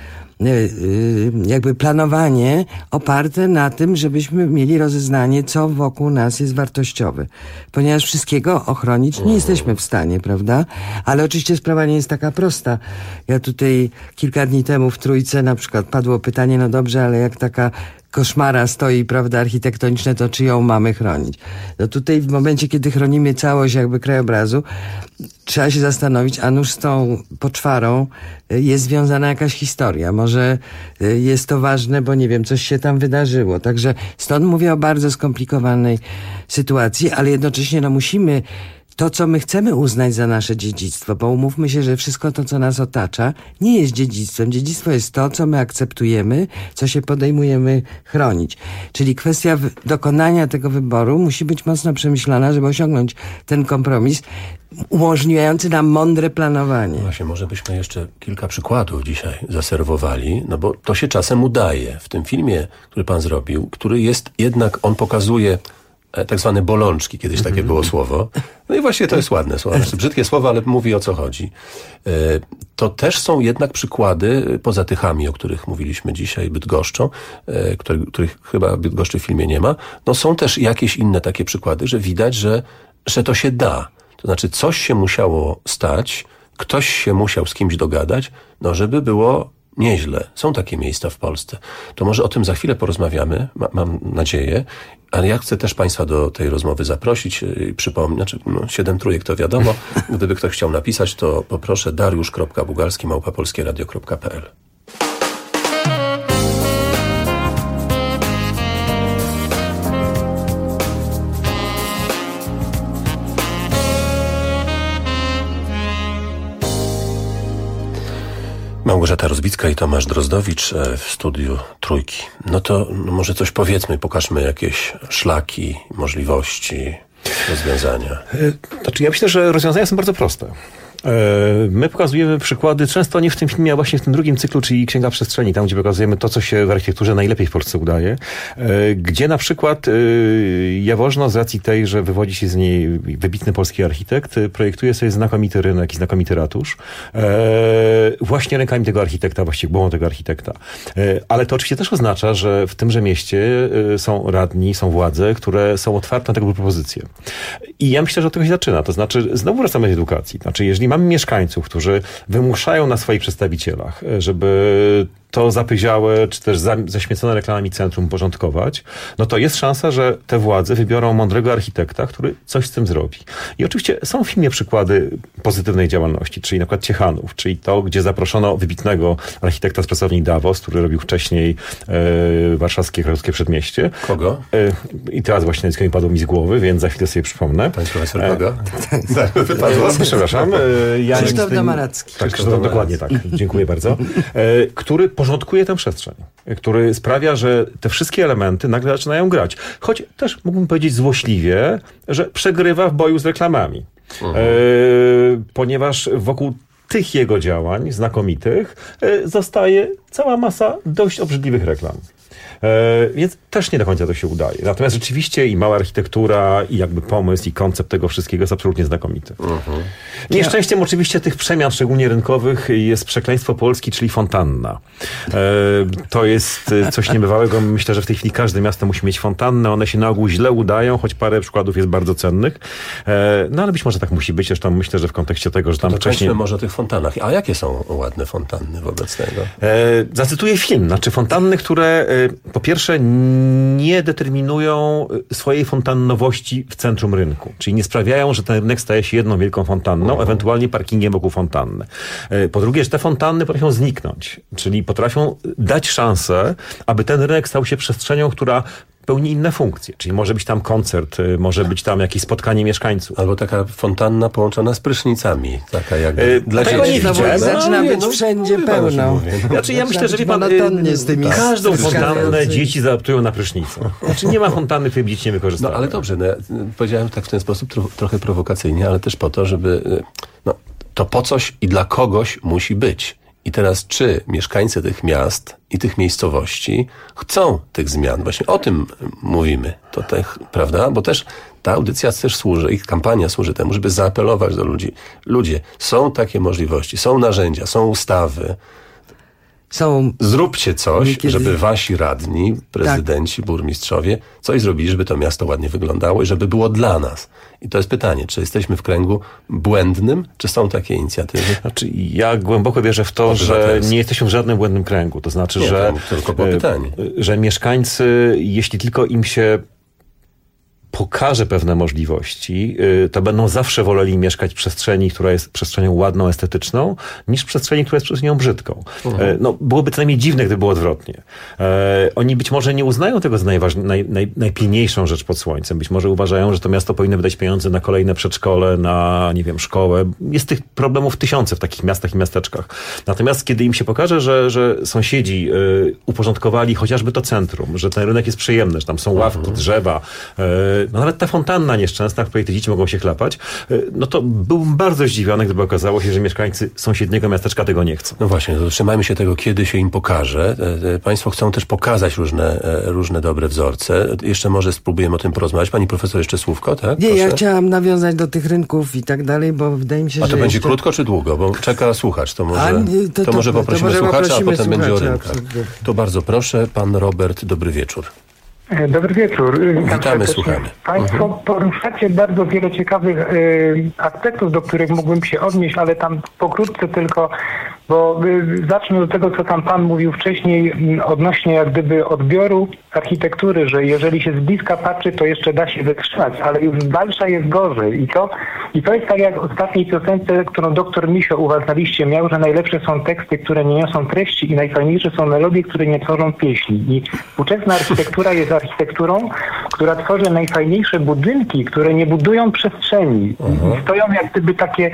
jakby planowanie oparte na tym, żebyśmy mieli rozeznanie, co wokół nas jest wartościowe. Ponieważ wszystkiego ochronić nie jesteśmy w stanie, prawda? Ale oczywiście sprawa nie jest taka prosta. Ja tutaj kilka dni temu w Trójce na przykład padło pytanie, no dobrze, ale jak taka koszmara stoi, prawda, architektoniczne, to czy ją mamy chronić? No tutaj w momencie, kiedy chronimy całość jakby krajobrazu, trzeba się zastanowić, a nuż z tą poczwarą jest związana jakaś historia. Może jest to ważne, bo nie wiem, coś się tam wydarzyło. Także stąd mówię o bardzo skomplikowanej sytuacji, ale jednocześnie no musimy to, co my chcemy uznać za nasze dziedzictwo, bo umówmy się, że wszystko to, co nas otacza, nie jest dziedzictwem. Dziedzictwo jest to, co my akceptujemy, co się podejmujemy chronić. Czyli kwestia dokonania tego wyboru musi być mocno przemyślana, żeby osiągnąć ten kompromis umożliwiający nam mądre planowanie. Właśnie, może byśmy jeszcze kilka przykładów dzisiaj zaserwowali, no bo to się czasem udaje. W tym filmie, który pan zrobił, który jest jednak, on pokazuje tak zwane bolączki, kiedyś takie było słowo. No i właśnie to jest ładne słowo. Znaczy, brzydkie słowo, ale mówi, o co chodzi. To też są jednak przykłady, poza Tychami, o których mówiliśmy dzisiaj, Bydgoszczą, których chyba w Bydgoszczy w filmie nie ma, no są też jakieś inne takie przykłady, że widać, że to się da. To znaczy coś się musiało stać, ktoś się musiał z kimś dogadać, no żeby było nieźle. Są takie miejsca w Polsce. To może o tym za chwilę porozmawiamy, mam nadzieję, ale ja chcę też państwa do tej rozmowy zaprosić i przypomnieć, znaczy 7 trójek to wiadomo, gdyby ktoś chciał napisać, to poproszę dariusz.bugalski@polskieradio.pl. Małgorzata Rozbicka i Tomasz Drozdowicz w studiu Trójki. No to może coś powiedzmy, pokażmy jakieś szlaki, możliwości, rozwiązania. Znaczy ja myślę, że rozwiązania są bardzo proste. My pokazujemy przykłady, często nie w tym filmie, a właśnie w tym drugim cyklu, czyli Księga Przestrzeni, tam gdzie pokazujemy to, co się w architekturze najlepiej w Polsce udaje, gdzie na przykład Jaworzno z racji tej, że wywodzi się z niej wybitny polski architekt, projektuje sobie znakomity rynek i znakomity ratusz, właśnie rękami tego architekta, właściwie głową tego architekta. Ale to oczywiście też oznacza, że w tymże mieście są radni, są władze, które są otwarte na tego propozycje. I ja myślę, że od tego się zaczyna. To znaczy, znowu wracamy do edukacji. Znaczy, jeżeli mamy mieszkańców, którzy wymuszają na swoich przedstawicielach, żeby to zapyziałe, czy też zaśmiecone reklamami centrum uporządkować, no to jest szansa, że te władze wybiorą mądrego architekta, który coś z tym zrobi. I oczywiście są w filmie przykłady pozytywnej działalności, czyli na przykład Ciechanów, czyli to, gdzie zaproszono wybitnego architekta z pracowni Davos, który robił wcześniej warszawskie Krakowskie Przedmieście. Kogo? I teraz właśnie nazwisko mi padło mi z głowy, więc za chwilę sobie przypomnę. Pani profesor kogo? Tak, wypadło. Przepraszam. Krzysztof Domaracki. Tak, Krzysztof, dokładnie tak. Dziękuję bardzo. Który porządkuje tę przestrzeń, który sprawia, że te wszystkie elementy nagle zaczynają grać. Choć też mógłbym powiedzieć złośliwie, że przegrywa w boju z reklamami. Ponieważ wokół tych jego działań znakomitych zostaje cała masa dość obrzydliwych reklam. Więc też nie do końca to się udaje. Natomiast rzeczywiście i mała architektura, i jakby pomysł, i koncept tego wszystkiego jest absolutnie znakomity. Nieszczęściem oczywiście tych przemian, szczególnie rynkowych, jest przekleństwo Polski, czyli fontanna. To jest coś niebywałego. Myślę, że w tej chwili każde miasto musi mieć fontannę. One się na ogół źle udają, choć parę przykładów jest bardzo cennych. No ale być może tak musi być. Zresztą myślę, że w kontekście tego, że tam wcześniej... może o tych fontannach. A jakie są ładne fontanny wobec tego? Zacytuję film. Znaczy fontanny, które po pierwsze nie determinują swojej fontannowości w centrum rynku. Czyli nie sprawiają, że ten rynek staje się jedną wielką fontanną, ewentualnie parkingiem wokół fontanny. Po drugie, że te fontanny potrafią zniknąć. Czyli potrafią dać szansę, aby ten rynek stał się przestrzenią, która pełni inne funkcje. Czyli może być tam koncert, może być tam jakieś spotkanie mieszkańców. Albo taka fontanna połączona z prysznicami. Taka jakby dla tego dzieci. nie widziałem. Zaczyna być wszędzie pełno. Znaczy ja myślę, że każdą fontannę dzieci zaadaptują na prysznicę. Znaczy nie ma fontanny, której dzieci nie wykorzystają. No ale dobrze, ja powiedziałem tak w ten sposób trochę prowokacyjnie, ale też po to, żeby to po coś i dla kogoś musi być. I teraz czy mieszkańcy tych miast i tych miejscowości chcą tych zmian? Właśnie o tym mówimy. To prawda? Bo też ta audycja też służy, ich kampania służy temu, żeby zaapelować do ludzi. Ludzie, są takie możliwości, są narzędzia, są ustawy. Zróbcie coś, żeby wasi radni, prezydenci, burmistrzowie coś zrobili, żeby to miasto ładnie wyglądało i żeby było dla nas. I to jest pytanie, czy jesteśmy w kręgu błędnym, czy są takie inicjatywy? Znaczy, ja głęboko wierzę w to, że nie jesteśmy w żadnym błędnym kręgu. To znaczy, że mieszkańcy, jeśli tylko im się pokaże pewne możliwości, to będą zawsze woleli mieszkać w przestrzeni, która jest przestrzenią ładną, estetyczną, niż w przestrzeni, która jest przestrzenią brzydką. Byłoby co najmniej dziwne, gdyby było odwrotnie. Oni być może nie uznają tego za najpilniejszą rzecz pod słońcem. Być może uważają, że to miasto powinno wydać pieniądze na kolejne przedszkole, na, szkołę. Jest tych problemów tysiące w takich miastach i miasteczkach. Natomiast kiedy im się pokaże, że sąsiedzi uporządkowali chociażby to centrum, że ten rynek jest przyjemny, że tam są ławki, drzewa, nawet ta fontanna nieszczęsna, w której te dzieci mogą się chlapać, to byłbym bardzo zdziwiony, gdyby okazało się, że mieszkańcy sąsiedniego miasteczka tego nie chcą. No właśnie, to trzymajmy się tego, kiedy się im pokaże. Państwo chcą też pokazać różne dobre wzorce. Jeszcze może spróbujemy o tym porozmawiać. Pani profesor, jeszcze słówko, tak? Nie, ja chciałam nawiązać do tych rynków i tak dalej, bo wydaje mi się, że... A to będzie krótko czy długo? Bo czeka słuchacz. To może poprosimy słuchacza, a potem będzie o rynkach. To bardzo proszę, pan Robert, dobry wieczór. Dobry wieczór. Witamy, słuchamy. Państwo poruszacie bardzo wiele ciekawych aspektów, do których mógłbym się odnieść, ale tam pokrótce tylko, bo zacznę do tego, co tam pan mówił wcześniej odnośnie jak gdyby odbioru architektury, że jeżeli się z bliska patrzy, to jeszcze da się wytrzymać, ale już z dalsza jest gorzej. I to jest tak jak w ostatniej piosence, którą doktor Misio u was na liście miał, że najlepsze są teksty, które nie niosą treści i najfajniejsze są melodie, które nie tworzą pieśni. I współczesna architektura jest architekturą, która tworzy najfajniejsze budynki, które nie budują przestrzeni. I stoją jak gdyby takie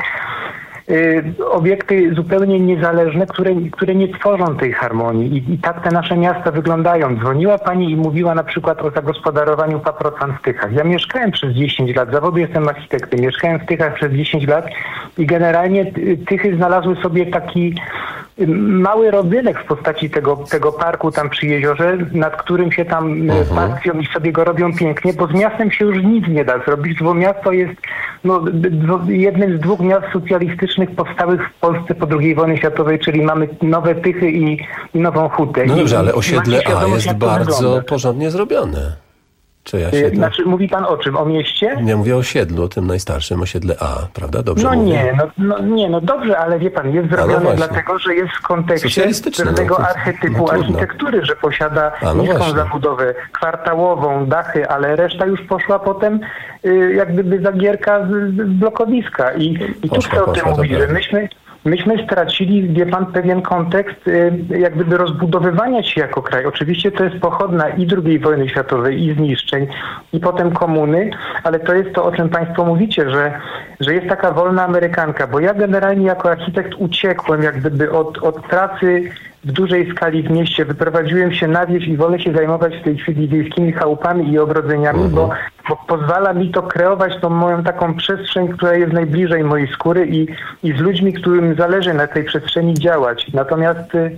obiekty zupełnie niezależne, które nie tworzą tej harmonii. I tak te nasze miasta wyglądają. Dzwoniła pani i mówiła na przykład o zagospodarowaniu paprocan w Tychach. Ja mieszkałem przez 10 lat, zawodu jestem architektem, mieszkałem w Tychach przez 10 lat i generalnie Tychy znalazły sobie taki mały rodynek w postaci tego parku tam przy jeziorze, nad którym się tam pastwią i sobie go robią pięknie, bo z miastem się już nic nie da zrobić, bo miasto jest jednym z dwóch miast socjalistycznych powstałych w Polsce po II wojnie światowej, czyli mamy nowe Tychy i Nową Hutę. No dobrze, ale osiedle A jest bardzo porządnie zrobione. Znaczy, mówi pan o czym? O mieście? Nie, mówię o osiedlu, o tym najstarszym, osiedle A, prawda? Dobrze mówię? Dobrze, ale wie pan, jest zrobione dlatego, że jest w kontekście pewnego archetypu architektury, że posiada niską zabudowę kwartałową, dachy, ale reszta już poszła potem jak gdyby zagierka z blokowiska. I tu chcę o tym mówić, że myśmy stracili, wie pan, pewien kontekst jak gdyby rozbudowywania się jako kraj. Oczywiście to jest pochodna i II wojny światowej, i zniszczeń, i potem komuny, ale to jest to, o czym państwo mówicie, że jest taka wolna amerykanka, bo ja generalnie jako architekt uciekłem jak gdyby od pracy w dużej skali w mieście, wyprowadziłem się na wieś i wolę się zajmować w tej chwili wiejskimi chałupami i ogrodzeniami, bo pozwala mi to kreować tą moją taką przestrzeń, która jest najbliżej mojej skóry i z ludźmi, którym zależy na tej przestrzeni działać. Natomiast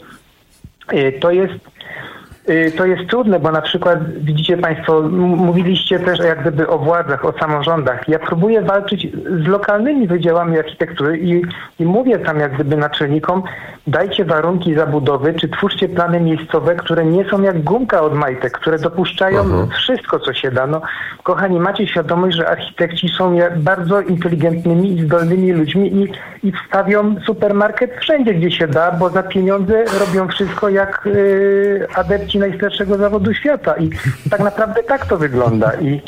to jest trudne, bo na przykład widzicie państwo, mówiliście też jak gdyby o władzach, o samorządach. Ja próbuję walczyć z lokalnymi wydziałami architektury i mówię tam jak gdyby naczelnikom, dajcie warunki zabudowy, czy twórzcie plany miejscowe, które nie są jak gumka od majtek, które dopuszczają wszystko, co się da. No, kochani, macie świadomość, że architekci są bardzo inteligentnymi i zdolnymi ludźmi i wstawią supermarket wszędzie, gdzie się da, bo za pieniądze robią wszystko jak adepci części najstarszego zawodu świata i tak naprawdę tak to wygląda i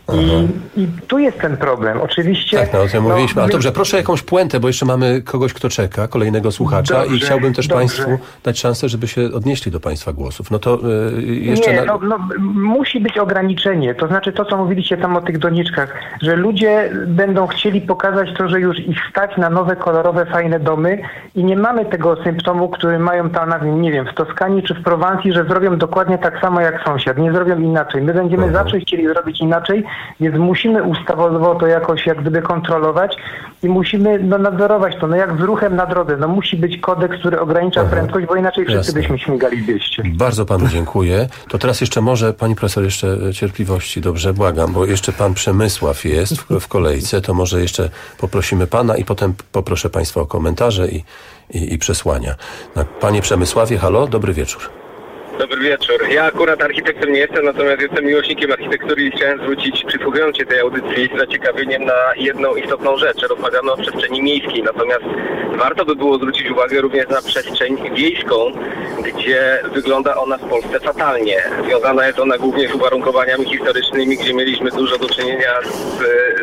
tu jest ten problem. Oczywiście... Tak, o tym mówiliśmy, ale dobrze, proszę jakąś puentę, bo jeszcze mamy kogoś, kto czeka, kolejnego słuchacza i chciałbym też Państwu dać szansę, żeby się odnieśli do Państwa głosów. No to jeszcze... musi być ograniczenie, to znaczy to, co mówiliście tam o tych doniczkach, że ludzie będą chcieli pokazać to, że już ich stać na nowe, kolorowe, fajne domy i nie mamy tego symptomu, który mają tam, nie wiem, w Toskanii czy w Prowansji, że zrobią dokładnie tak samo jak sąsiad, nie zrobią inaczej. My będziemy zawsze chcieli zrobić inaczej, więc musimy ustawowo to jakoś jak gdyby kontrolować i musimy nadzorować to, jak z ruchem na drodze. Musi być kodeks, który ogranicza prędkość, bo inaczej wszyscy byśmy śmigali 200. Bardzo panu dziękuję. To teraz jeszcze może, pani profesor, jeszcze cierpliwości, dobrze, błagam, bo jeszcze pan Przemysław jest w kolejce, to może jeszcze poprosimy pana i potem poproszę państwa o komentarze i przesłania. Panie Przemysławie, halo, dobry wieczór. Dobry wieczór. Ja akurat architektem nie jestem, natomiast jestem miłośnikiem architektury i chciałem zwrócić, przysłuchując się tej audycji, zaciekawieniem na jedną istotną rzecz. Rozmawiamy o przestrzeni miejskiej, natomiast warto by było zwrócić uwagę również na przestrzeń wiejską, gdzie wygląda ona w Polsce fatalnie. Związana jest ona głównie z uwarunkowaniami historycznymi, gdzie mieliśmy dużo do czynienia z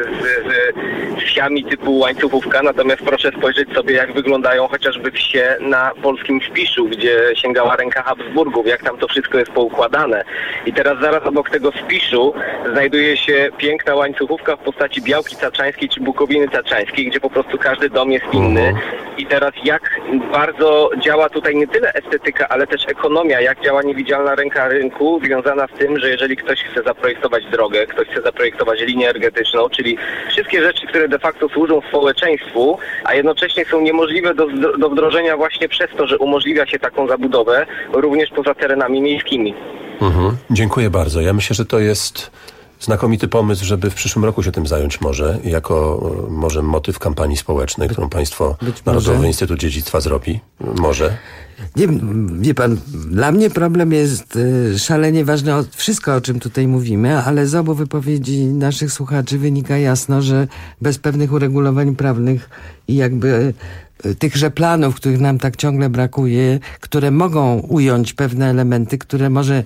wsiami typu łańcuchówka, natomiast proszę spojrzeć sobie, jak wyglądają chociażby wsie na polskim Spiszu, gdzie sięgała ręka Habsburgów, jak tam to wszystko jest poukładane. I teraz zaraz obok tego Spiszu znajduje się piękna łańcuchówka w postaci Białki Taczańskiej czy Bukowiny Taczańskiej, gdzie po prostu każdy dom jest inny. I teraz jak bardzo działa tutaj nie tyle estetyka, ale też ekonomia, jak działa niewidzialna ręka rynku, związana z tym, że jeżeli ktoś chce zaprojektować drogę, ktoś chce zaprojektować linię energetyczną, czyli wszystkie rzeczy, które de facto służą społeczeństwu, a jednocześnie są niemożliwe do wdrożenia właśnie przez to, że umożliwia się taką zabudowę, również poza terenami miejskimi. Dziękuję bardzo. Ja myślę, że to jest znakomity pomysł, żeby w przyszłym roku się tym zająć jako może motyw kampanii społecznej, którą państwo Narodowy Instytut Dziedzictwa zrobi. Może. Nie, wie pan, dla mnie problem jest szalenie ważny, wszystko o czym tutaj mówimy, ale z obu wypowiedzi naszych słuchaczy wynika jasno, że bez pewnych uregulowań prawnych i jakby tychże planów, których nam tak ciągle brakuje, które mogą ująć pewne elementy, które może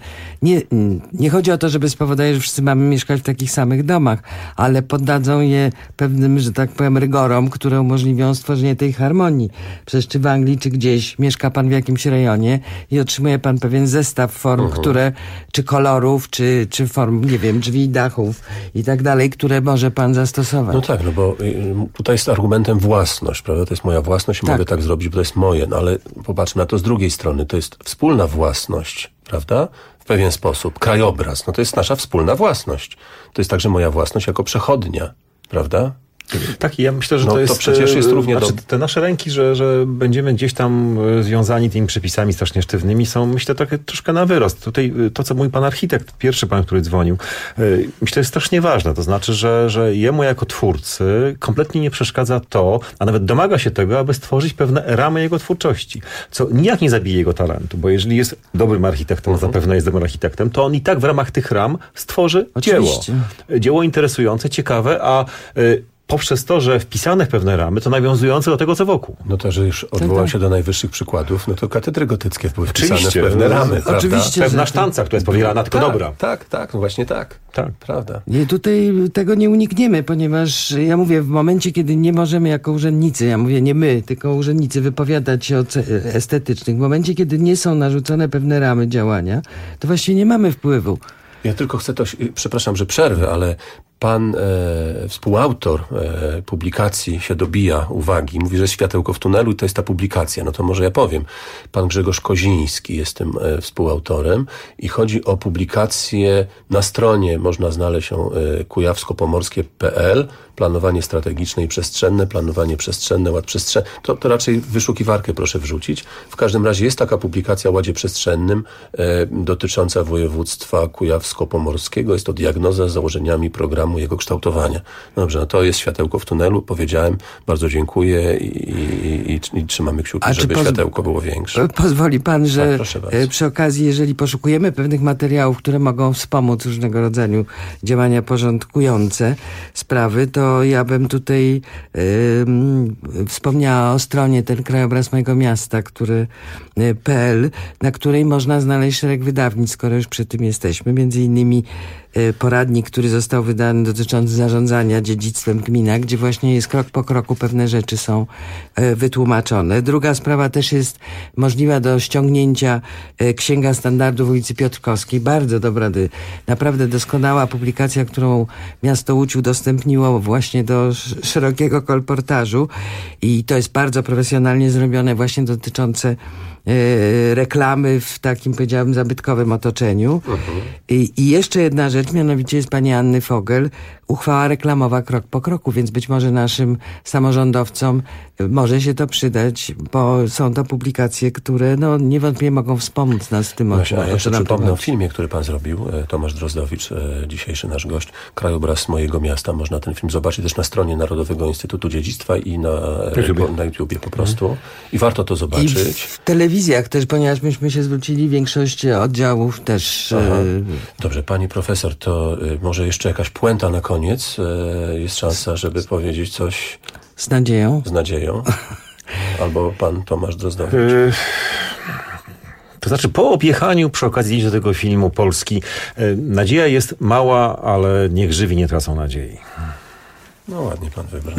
nie chodzi o to, żeby spowodować, że wszyscy mamy mieszkać w takich samych domach, ale poddadzą je pewnym, że tak powiem, rygorom, które umożliwią stworzenie tej harmonii. Przecież czy w Anglii, czy gdzieś mieszka pan w jakimś rejonie i otrzymuje pan pewien zestaw form, czy kolorów, czy form, nie wiem, drzwi, dachów i tak dalej, które może pan zastosować. No tak, bo tutaj jest argumentem własność, prawda? To jest moja własność i mogę tak zrobić, bo to jest moje. No ale popatrzmy na to z drugiej strony. To jest wspólna własność, prawda? W pewien sposób. Krajobraz, to jest nasza wspólna własność. To jest także moja własność jako przechodnia, prawda? Tak, i ja myślę, że to przecież jest równie te nasze ręki, że będziemy gdzieś tam związani tymi przepisami strasznie sztywnymi, są, myślę, troszkę na wyrost. Tutaj to, co mówi pan architekt, pierwszy pan, który dzwonił, myślę, jest strasznie ważne. To znaczy, że jemu jako twórcy kompletnie nie przeszkadza to, a nawet domaga się tego, aby stworzyć pewne ramy jego twórczości, co nijak nie zabije jego talentu, bo jeżeli jest dobrym architektem, a zapewne jest dobrym architektem, to on i tak w ramach tych ram stworzy dzieło interesujące, ciekawe, a poprzez to, że wpisane w pewne ramy, to nawiązujące do tego, co wokół. No to, że już odwołam się do najwyższych przykładów, to katedry gotyckie były wpisane w pewne ramy, prawda? Oczywiście. Pewna sztanca, która jest powielana, tylko dobra. Tak, właśnie tak. Tak, prawda. Nie, tutaj tego nie unikniemy, ponieważ ja mówię, w momencie, kiedy nie możemy jako urzędnicy, ja mówię nie my, tylko urzędnicy wypowiadać się o estetycznych, w momencie, kiedy nie są narzucone pewne ramy działania, to właściwie nie mamy wpływu. Ja tylko chcę przepraszam, że przerwę, ale pan współautor publikacji się dobija uwagi. Mówi, że jest światełko w tunelu i to jest ta publikacja. No to może ja powiem. Pan Grzegorz Koziński jest tym współautorem i chodzi o publikację na stronie, można znaleźć ją kujawsko-pomorskie.pl, planowanie strategiczne i przestrzenne, planowanie przestrzenne, ład przestrzenny. To raczej wyszukiwarkę proszę wrzucić. W każdym razie jest taka publikacja o ładzie przestrzennym dotycząca województwa kujawsko-pomorskiego. Jest to diagnoza z założeniami programu jego kształtowania. Dobrze, to jest światełko w tunelu. Powiedziałem, bardzo dziękuję i trzymamy kciuki, żeby światełko było większe. Pozwoli pan, że przy okazji, jeżeli poszukujemy pewnych materiałów, które mogą wspomóc różnego rodzaju działania porządkujące sprawy, to to ja bym tutaj wspomniała o stronie ten krajobraz mojego miasta, PL, na której można znaleźć szereg wydawnictw, skoro już przy tym jesteśmy. Między innymi poradnik, który został wydany dotyczący zarządzania dziedzictwem gmina, gdzie właśnie jest krok po kroku pewne rzeczy są wytłumaczone. Druga sprawa też jest możliwa do ściągnięcia Księga Standardów ulicy Piotrkowskiej. Bardzo dobra, naprawdę doskonała publikacja, którą miasto Łódź udostępniło właśnie do szerokiego kolportażu i to jest bardzo profesjonalnie zrobione, właśnie dotyczące reklamy w takim, powiedziałabym, zabytkowym otoczeniu. I jeszcze jedna rzecz, mianowicie jest pani Anny Fogel, uchwała reklamowa krok po kroku, więc być może naszym samorządowcom może się to przydać, bo są to publikacje, które niewątpliwie mogą wspomóc nas w tym odcinku. Jeszcze przypomnę o filmie, który pan zrobił, Tomasz Drozdowicz, dzisiejszy nasz gość, Krajobraz mojego miasta. Można ten film zobaczyć też na stronie Narodowego Instytutu Dziedzictwa i na YouTubie po prostu. I warto to zobaczyć. I w telewizjach też, ponieważ myśmy się zwrócili, większość oddziałów też. Dobrze, pani profesor, to może jeszcze jakaś puenta na koniec. Jest szansa, żeby powiedzieć coś z nadzieją. Albo pan Tomasz Drozdowicz. To znaczy, po objechaniu przy okazji do tego filmu Polski, nadzieja jest mała, ale niech żywi nie tracą nadziei. No ładnie pan wybrał.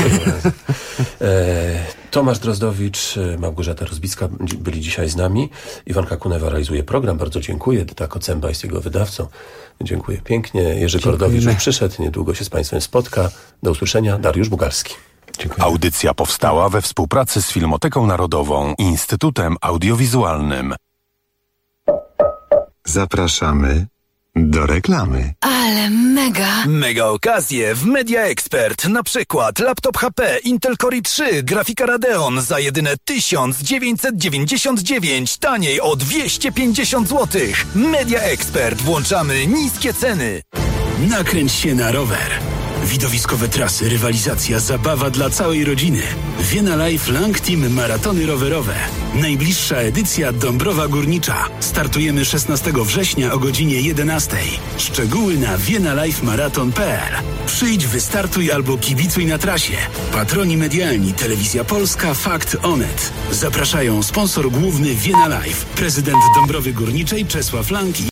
Tomasz Drozdowicz, Małgorzata Rozbicka byli dzisiaj z nami. Iwanka Kunewa realizuje program. Bardzo dziękuję. Edyta Kocemba jest jego wydawcą. Dziękuję pięknie. Jerzy Kordowicz już przyszedł. Niedługo się z państwem spotka. Do usłyszenia. Dariusz Bugalski. Dziękuję. Audycja powstała we współpracy z Filmoteką Narodową i Instytutem Audiowizualnym. Zapraszamy do reklamy. Ale mega! Mega okazje w Media Expert. Na przykład laptop HP Intel Core i3, grafika Radeon za jedyne 1999, taniej o 250 zł. Media Expert. Włączamy niskie ceny. Nakręć się na rower. Widowiskowe trasy, rywalizacja, zabawa dla całej rodziny. Vienna Life Lang Team Maratony Rowerowe. Najbliższa edycja Dąbrowa Górnicza. Startujemy 16 września o godzinie 11. Szczegóły na viennalifemarathon.pl. Przyjdź, wystartuj albo kibicuj na trasie. Patroni medialni Telewizja Polska, Fakt Onet. Zapraszają sponsor główny Vienna Life, prezydent Dąbrowy Górniczej Czesław Lang.